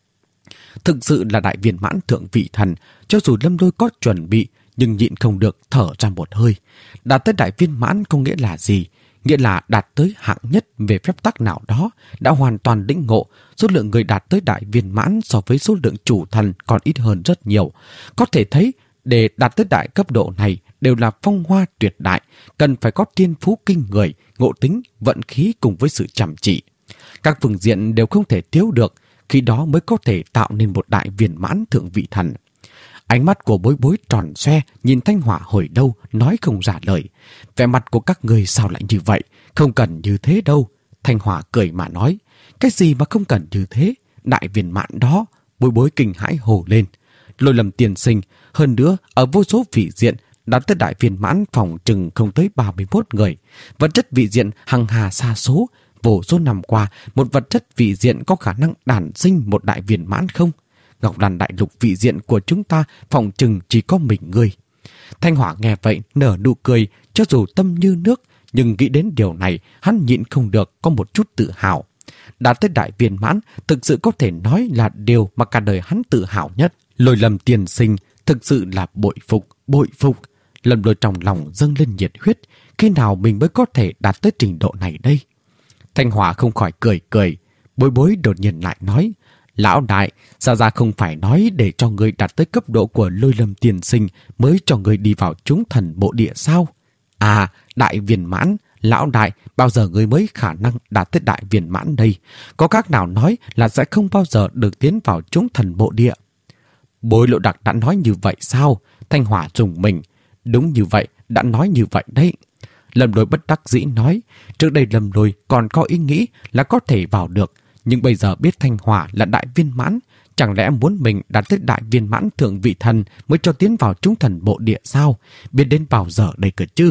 Thực sự là đại viên mãn thượng vị thần, cho dù Lâm Lôi có chuẩn bị nhưng nhịn không được thở ra một hơi. Đạt tới đại viên mãn có nghĩa là gì? Nghĩa là đạt tới hạng nhất về phép tắc nào đó, đã hoàn toàn lĩnh ngộ. Số lượng người đạt tới đại viên mãn so với số lượng chủ thần còn ít hơn rất nhiều. Có thể thấy, để đạt tới đại cấp độ này đều là phong hoa tuyệt đại, cần phải có thiên phú kinh người, ngộ tính, vận khí cùng với sự chăm chỉ. Các phương diện đều không thể thiếu được, khi đó mới có thể tạo nên một đại viên mãn thượng vị thần. Ánh mắt của Bối Bối tròn xoe, nhìn Thanh Hỏa hồi đâu, nói không ra lời. Vẻ mặt của các người sao lại như vậy? Không cần như thế đâu. Thanh Hỏa cười mà nói. Cái gì mà không cần như thế? Đại viên mãn đó. Bối Bối kinh hãi hồ lên. Lôi Lâm tiên sinh, hơn nữa, ở vô số vị diện, đạt tới đại viên mãn phòng chừng không tới ba mươi mốt người. Vật chất vị diện hằng hà xa số. Vô số năm qua, một vật chất vị diện có khả năng đản sinh một đại viên mãn không? Ngọc Đàn đại lục vị diện của chúng ta phòng chừng chỉ có mình ngươi. Thanh Hỏa nghe vậy nở nụ cười, cho dù tâm như nước, nhưng nghĩ đến điều này hắn nhịn không được có một chút tự hào. Đạt tới đại viên mãn thực sự có thể nói là điều mà cả đời hắn tự hào nhất. Lôi Lâm tiên sinh thực sự là bội phục, bội phục. Lâm Lôi trong lòng dâng lên nhiệt huyết, khi nào mình mới có thể đạt tới trình độ này đây? Thanh Hỏa không khỏi cười cười. Bối Bối đột nhiên lại nói, lão đại, Gia Gia không phải nói để cho người đạt tới cấp độ của Lôi Lâm tiên sinh mới cho người đi vào chúng thần mộ địa sao? À, đại viên mãn, lão đại, bao giờ người mới khả năng đạt tới đại viên mãn đây? Có các nào nói là sẽ không bao giờ được tiến vào chúng thần mộ địa? Bối Lộ Đặc đã nói như vậy sao? Thanh Hỏa rùng mình. Đúng như vậy, đã nói như vậy đấy. Lâm Lôi bất đắc dĩ nói, trước đây Lâm Lôi còn có ý nghĩ là có thể vào được, nhưng bây giờ biết Thanh Hỏa là đại viên mãn, chẳng lẽ muốn mình đạt tới đại viên mãn thượng vị thần mới cho tiến vào chúng thần bộ địa sao? Biết đến bao giờ đây cơ chứ?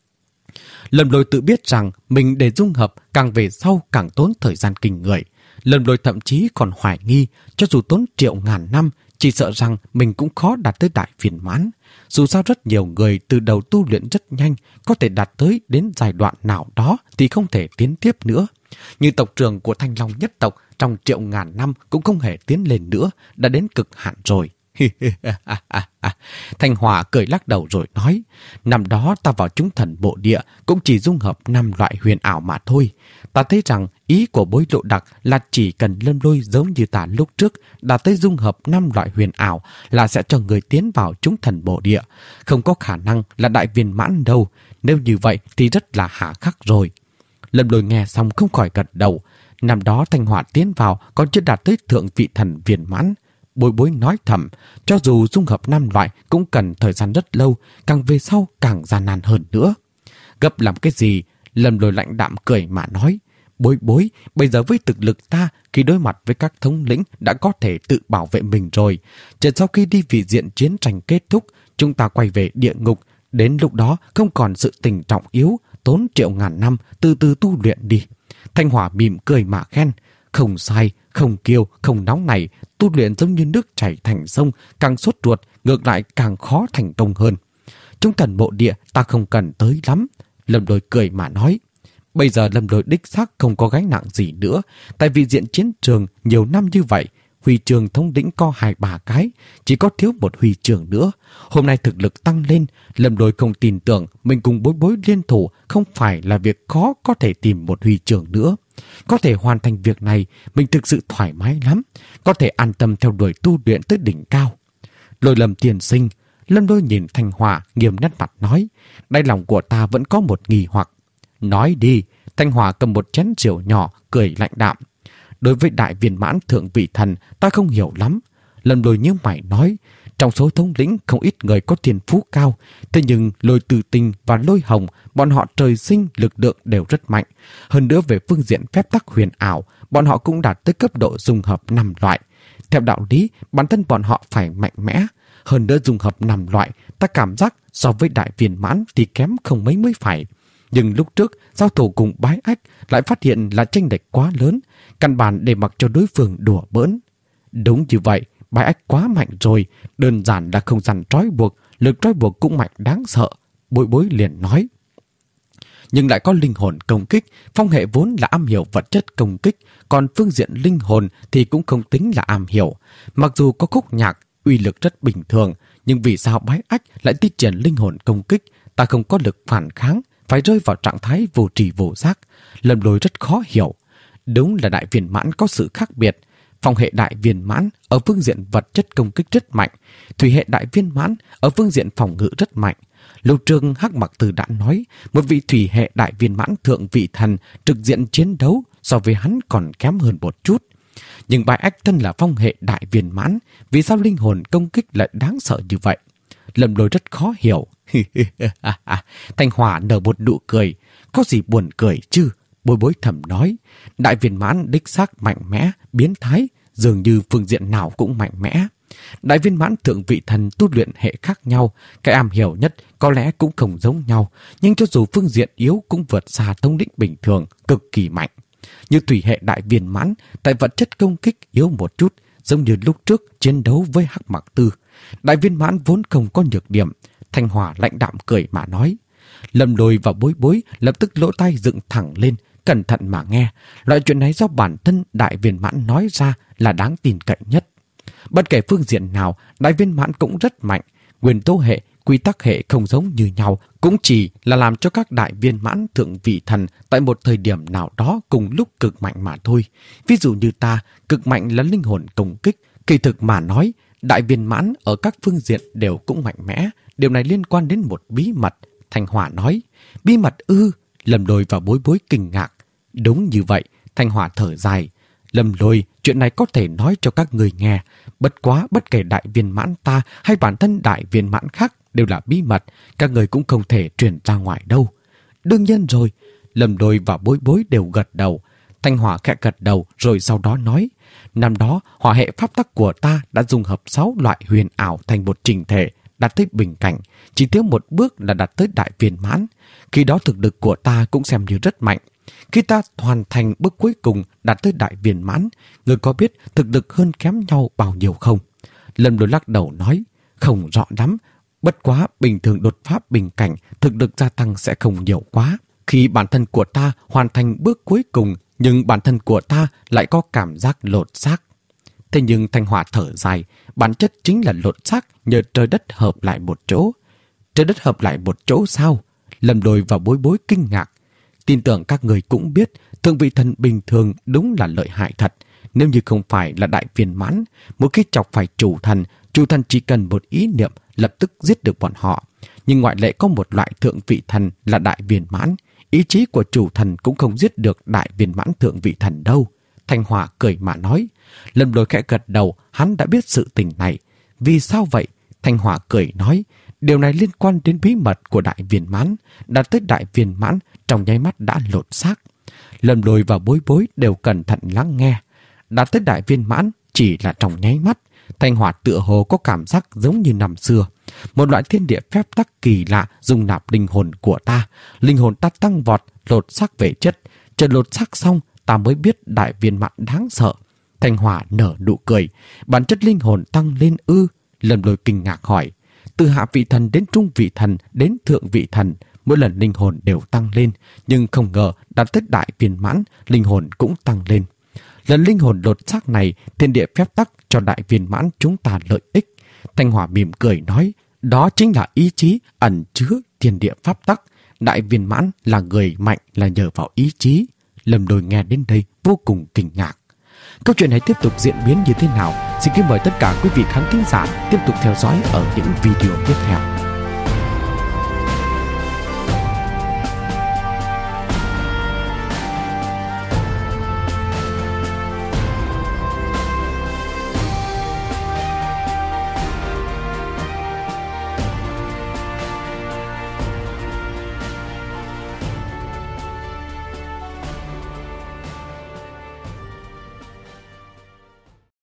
Lâm Lôi tự biết rằng mình để dung hợp càng về sau càng tốn thời gian kinh người. Lâm Lôi thậm chí còn hoài nghi, cho dù tốn triệu ngàn năm, chỉ sợ rằng mình cũng khó đạt tới đại viên mãn. Dù sao rất nhiều người từ đầu tu luyện rất nhanh, có thể đạt tới đến giai đoạn nào đó thì không thể tiến tiếp nữa. Như tộc trưởng của Thanh Long nhất tộc trong triệu ngàn năm cũng không hề tiến lên nữa, đã đến cực hạn rồi. Thanh Hỏa cười lắc đầu rồi nói, năm đó ta vào chúng thần bộ địa cũng chỉ dung hợp năm loại huyền ảo mà thôi. Ta thấy rằng ý của Bối Lộ Đặc là chỉ cần Lâm Lôi giống như ta lúc trước đã tới dung hợp năm loại huyền ảo là sẽ cho người tiến vào chúng thần bộ địa. Không có khả năng là đại viên mãn đâu. Nếu như vậy thì rất là hà khắc rồi. Lâm Lôi nghe xong không khỏi gật đầu. Năm đó Thanh Hỏa tiến vào còn chưa đạt tới thượng vị thần viên mãn. Bối Bối nói thầm, cho dù dung hợp năm loại cũng cần thời gian rất lâu, càng về sau càng gian nan hơn nữa. Gấp làm cái gì? Lâm Lôi lạnh đạm cười mà nói, Bối Bối, bây giờ với thực lực ta khi đối mặt với các thống lĩnh đã có thể tự bảo vệ mình rồi. Chờ sau khi đi vị diện chiến tranh kết thúc, chúng ta quay về địa ngục. Đến lúc đó không còn sự tình trọng yếu, tốn triệu ngàn năm từ từ tu luyện đi. Thanh Hỏa mỉm cười mà khen, không sai, không kiêu, không nóng này, tu luyện giống như nước chảy thành sông, càng sốt ruột, ngược lại càng khó thành công hơn. Chúng thần bộ địa ta không cần tới lắm. Lâm Lôi cười mà nói, bây giờ Lâm Lôi đích xác không có gánh nặng gì nữa, tại vì diện chiến trường nhiều năm như vậy, huy chương thống lĩnh có hai ba cái, chỉ có thiếu một huy chương nữa. Hôm nay thực lực tăng lên, Lâm Lôi không tin tưởng mình cùng Bối Bối liên thủ không phải là việc khó có thể tìm một huy chương nữa. Có thể hoàn thành việc này, mình thực sự thoải mái lắm, có thể an tâm theo đuổi tu luyện tới đỉnh cao. Lôi Lâm tiên sinh, Lâm Lôi nhìn Thanh Hỏa nghiêm nét mặt nói, đáy lòng của ta vẫn có một nghi hoặc. Nói đi. Thanh Hỏa cầm một chén rượu nhỏ, cười lạnh đạm. Đối với đại viên mãn thượng vị thần, ta không hiểu lắm. Lâm Lôi như mày nói, Trong số thống lĩnh không ít người có thiên phú cao, thế nhưng Lôi Tử Tinh và Lôi Hồng, bọn họ trời sinh lực lượng đều rất mạnh. Hơn nữa về phương diện phép tắc huyền ảo, bọn họ cũng đạt tới cấp độ dung hợp năm loại. Theo đạo lý, bản thân bọn họ phải mạnh mẽ. Hơn nữa dung hợp năm loại, ta cảm giác so với đại viên mãn thì kém không mấy mới phải. Nhưng lúc trước, giao thủ cùng Bái Ách lại phát hiện là chênh lệch quá lớn, căn bản để mặc cho đối phương đùa bỡn. Đúng như vậy, Bái Ách quá mạnh rồi, đơn giản là không gian trói buộc, lực trói buộc cũng mạnh đáng sợ. Bối Bối liền nói. Nhưng lại có linh hồn công kích, Phong Hệ vốn là am hiểu vật chất công kích, còn phương diện linh hồn thì cũng không tính là am hiểu. Mặc dù có khúc nhạc, uy lực rất bình thường, nhưng vì sao Bái Ách lại thi triển linh hồn công kích, ta không có lực phản kháng, phải rơi vào trạng thái vô trì vô giác. Lâm Lôi rất khó hiểu. Đúng là đại viên mãn có sự khác biệt. Phong hệ đại viên mãn ở phương diện vật chất công kích rất mạnh, thủy hệ đại viên mãn ở phương diện phòng ngự rất mạnh. Lục Trường Hắc Mặc Tử đã nói, một vị thủy hệ đại viên mãn thượng vị thần trực diện chiến đấu so với hắn còn kém hơn một chút. Nhưng Bái Ách thân là phong hệ đại viên mãn, vì sao linh hồn công kích lại đáng sợ như vậy? Lâm Lôi rất khó hiểu. Thanh Hỏa nở một nụ cười. Có gì buồn cười chứ? Bối Bối thầm nói. Đại viên mãn đích xác mạnh mẽ, biến thái, dường như phương diện nào cũng mạnh mẽ. Đại viên mãn thượng vị thần tu luyện hệ khác nhau, cái am hiểu nhất có lẽ cũng không giống nhau, nhưng cho dù phương diện yếu cũng vượt xa thống lĩnh bình thường, cực kỳ mạnh. Như thủy hệ đại viên mãn, tại vật chất công kích yếu một chút, giống như lúc trước chiến đấu với Hắc Mặc Tư. Đại viên mãn vốn không có nhược điểm. Thanh Hỏa lạnh đạm cười mà nói. Lâm Lôi và Bối Bối lập tức lỗ tai dựng thẳng lên, cẩn thận mà nghe. Loại chuyện này do bản thân đại viên mãn nói ra là đáng tin cậy nhất. Bất kể phương diện nào, đại viên mãn cũng rất mạnh. Nguyên tố hệ, quy tắc hệ không giống như nhau, cũng chỉ là làm cho các đại viên mãn thượng vị thần tại một thời điểm nào đó cùng lúc cực mạnh mà thôi. Ví dụ như ta, cực mạnh là linh hồn công kích. Kỳ thực mà nói, đại viên mãn ở các phương diện đều cũng mạnh mẽ. Điều này liên quan đến một bí mật. Thanh Hỏa nói. Bí mật ư? Lâm Lôi và Bối Bối kinh ngạc. Đúng như vậy, Thanh Hỏa thở dài. Lâm Lôi, chuyện này có thể nói cho các người nghe. Bất quá, bất kể đại viên mãn ta hay bản thân đại viên mãn khác đều là bí mật. Các người cũng không thể truyền ra ngoài đâu. Đương nhiên rồi. Lâm Lôi và Bối Bối đều gật đầu. Thanh Hỏa khẽ gật đầu rồi sau đó nói. Năm đó, hỏa hệ pháp tắc của ta đã dung hợp sáu loại huyền ảo thành một trình thể, đạt tới bình cảnh. Chỉ thiếu một bước là đạt tới đại viên mãn. Khi đó thực lực của ta cũng xem như rất mạnh. Khi ta hoàn thành bước cuối cùng đạt tới đại viên mãn, người có biết thực lực hơn kém nhau bao nhiêu không? Lâm Lôi lắc đầu nói, không rõ lắm. Bất quá bình thường đột phá bình cảnh, thực lực gia tăng sẽ không nhiều quá. Khi bản thân của ta hoàn thành bước cuối cùng, nhưng bản thân của ta lại có cảm giác lột xác. Thế nhưng Thanh Hỏa thở dài, bản chất chính là lột xác nhờ trời đất hợp lại một chỗ. Trời đất hợp lại một chỗ sao? Lâm Lôi và Bối Bối kinh ngạc. Tin tưởng các người cũng biết, thượng vị thần bình thường đúng là lợi hại thật. Nếu như không phải là đại viên mãn, một khi chọc phải chủ thần, chủ thần chỉ cần một ý niệm lập tức giết được bọn họ. Nhưng ngoại lệ có một loại thượng vị thần là đại viên mãn. Ý chí của chủ thần cũng không giết được đại viên mãn thượng vị thần đâu. Thanh Hỏa cười mà nói. Lâm Lôi khẽ gật đầu, hắn đã biết sự tình này. Vì sao vậy? Thanh Hỏa cười nói. Điều này liên quan đến bí mật của đại viên mãn. Đạt tới đại viên mãn, trong nháy mắt đã lột xác. Lâm Lôi và Bối Bối đều cẩn thận lắng nghe. Đạt tới đại viên mãn chỉ là trong nháy mắt. Thanh Hỏa tựa hồ có cảm giác giống như năm xưa. Một loại thiên địa phép tắc kỳ lạ dung nạp linh hồn của ta. Linh hồn ta tăng vọt, lột xác về chất. Chờ lột xác xong, ta mới biết đại viên mãn đáng sợ. Thanh Hỏa nở nụ cười. Bản chất linh hồn tăng lên ư? Lâm Lôi kinh ngạc hỏi. Từ hạ vị thần đến trung vị thần đến thượng vị thần, mỗi lần linh hồn đều tăng lên, nhưng không ngờ đạt tới đại viên mãn, linh hồn cũng tăng lên. Lần linh hồn lột xác này, thiên địa phép tắc cho đại viên mãn chúng ta lợi ích. Thanh Hỏa mỉm cười nói, đó chính là ý chí ẩn chứa thiên địa pháp tắc. Đại viên mãn là người mạnh là nhờ vào ý chí. Lâm Lôi nghe đến đây vô cùng kinh ngạc. Câu chuyện này tiếp tục diễn biến như thế nào? Xin kính mời tất cả quý vị khán thính giả tiếp tục theo dõi ở những video tiếp theo.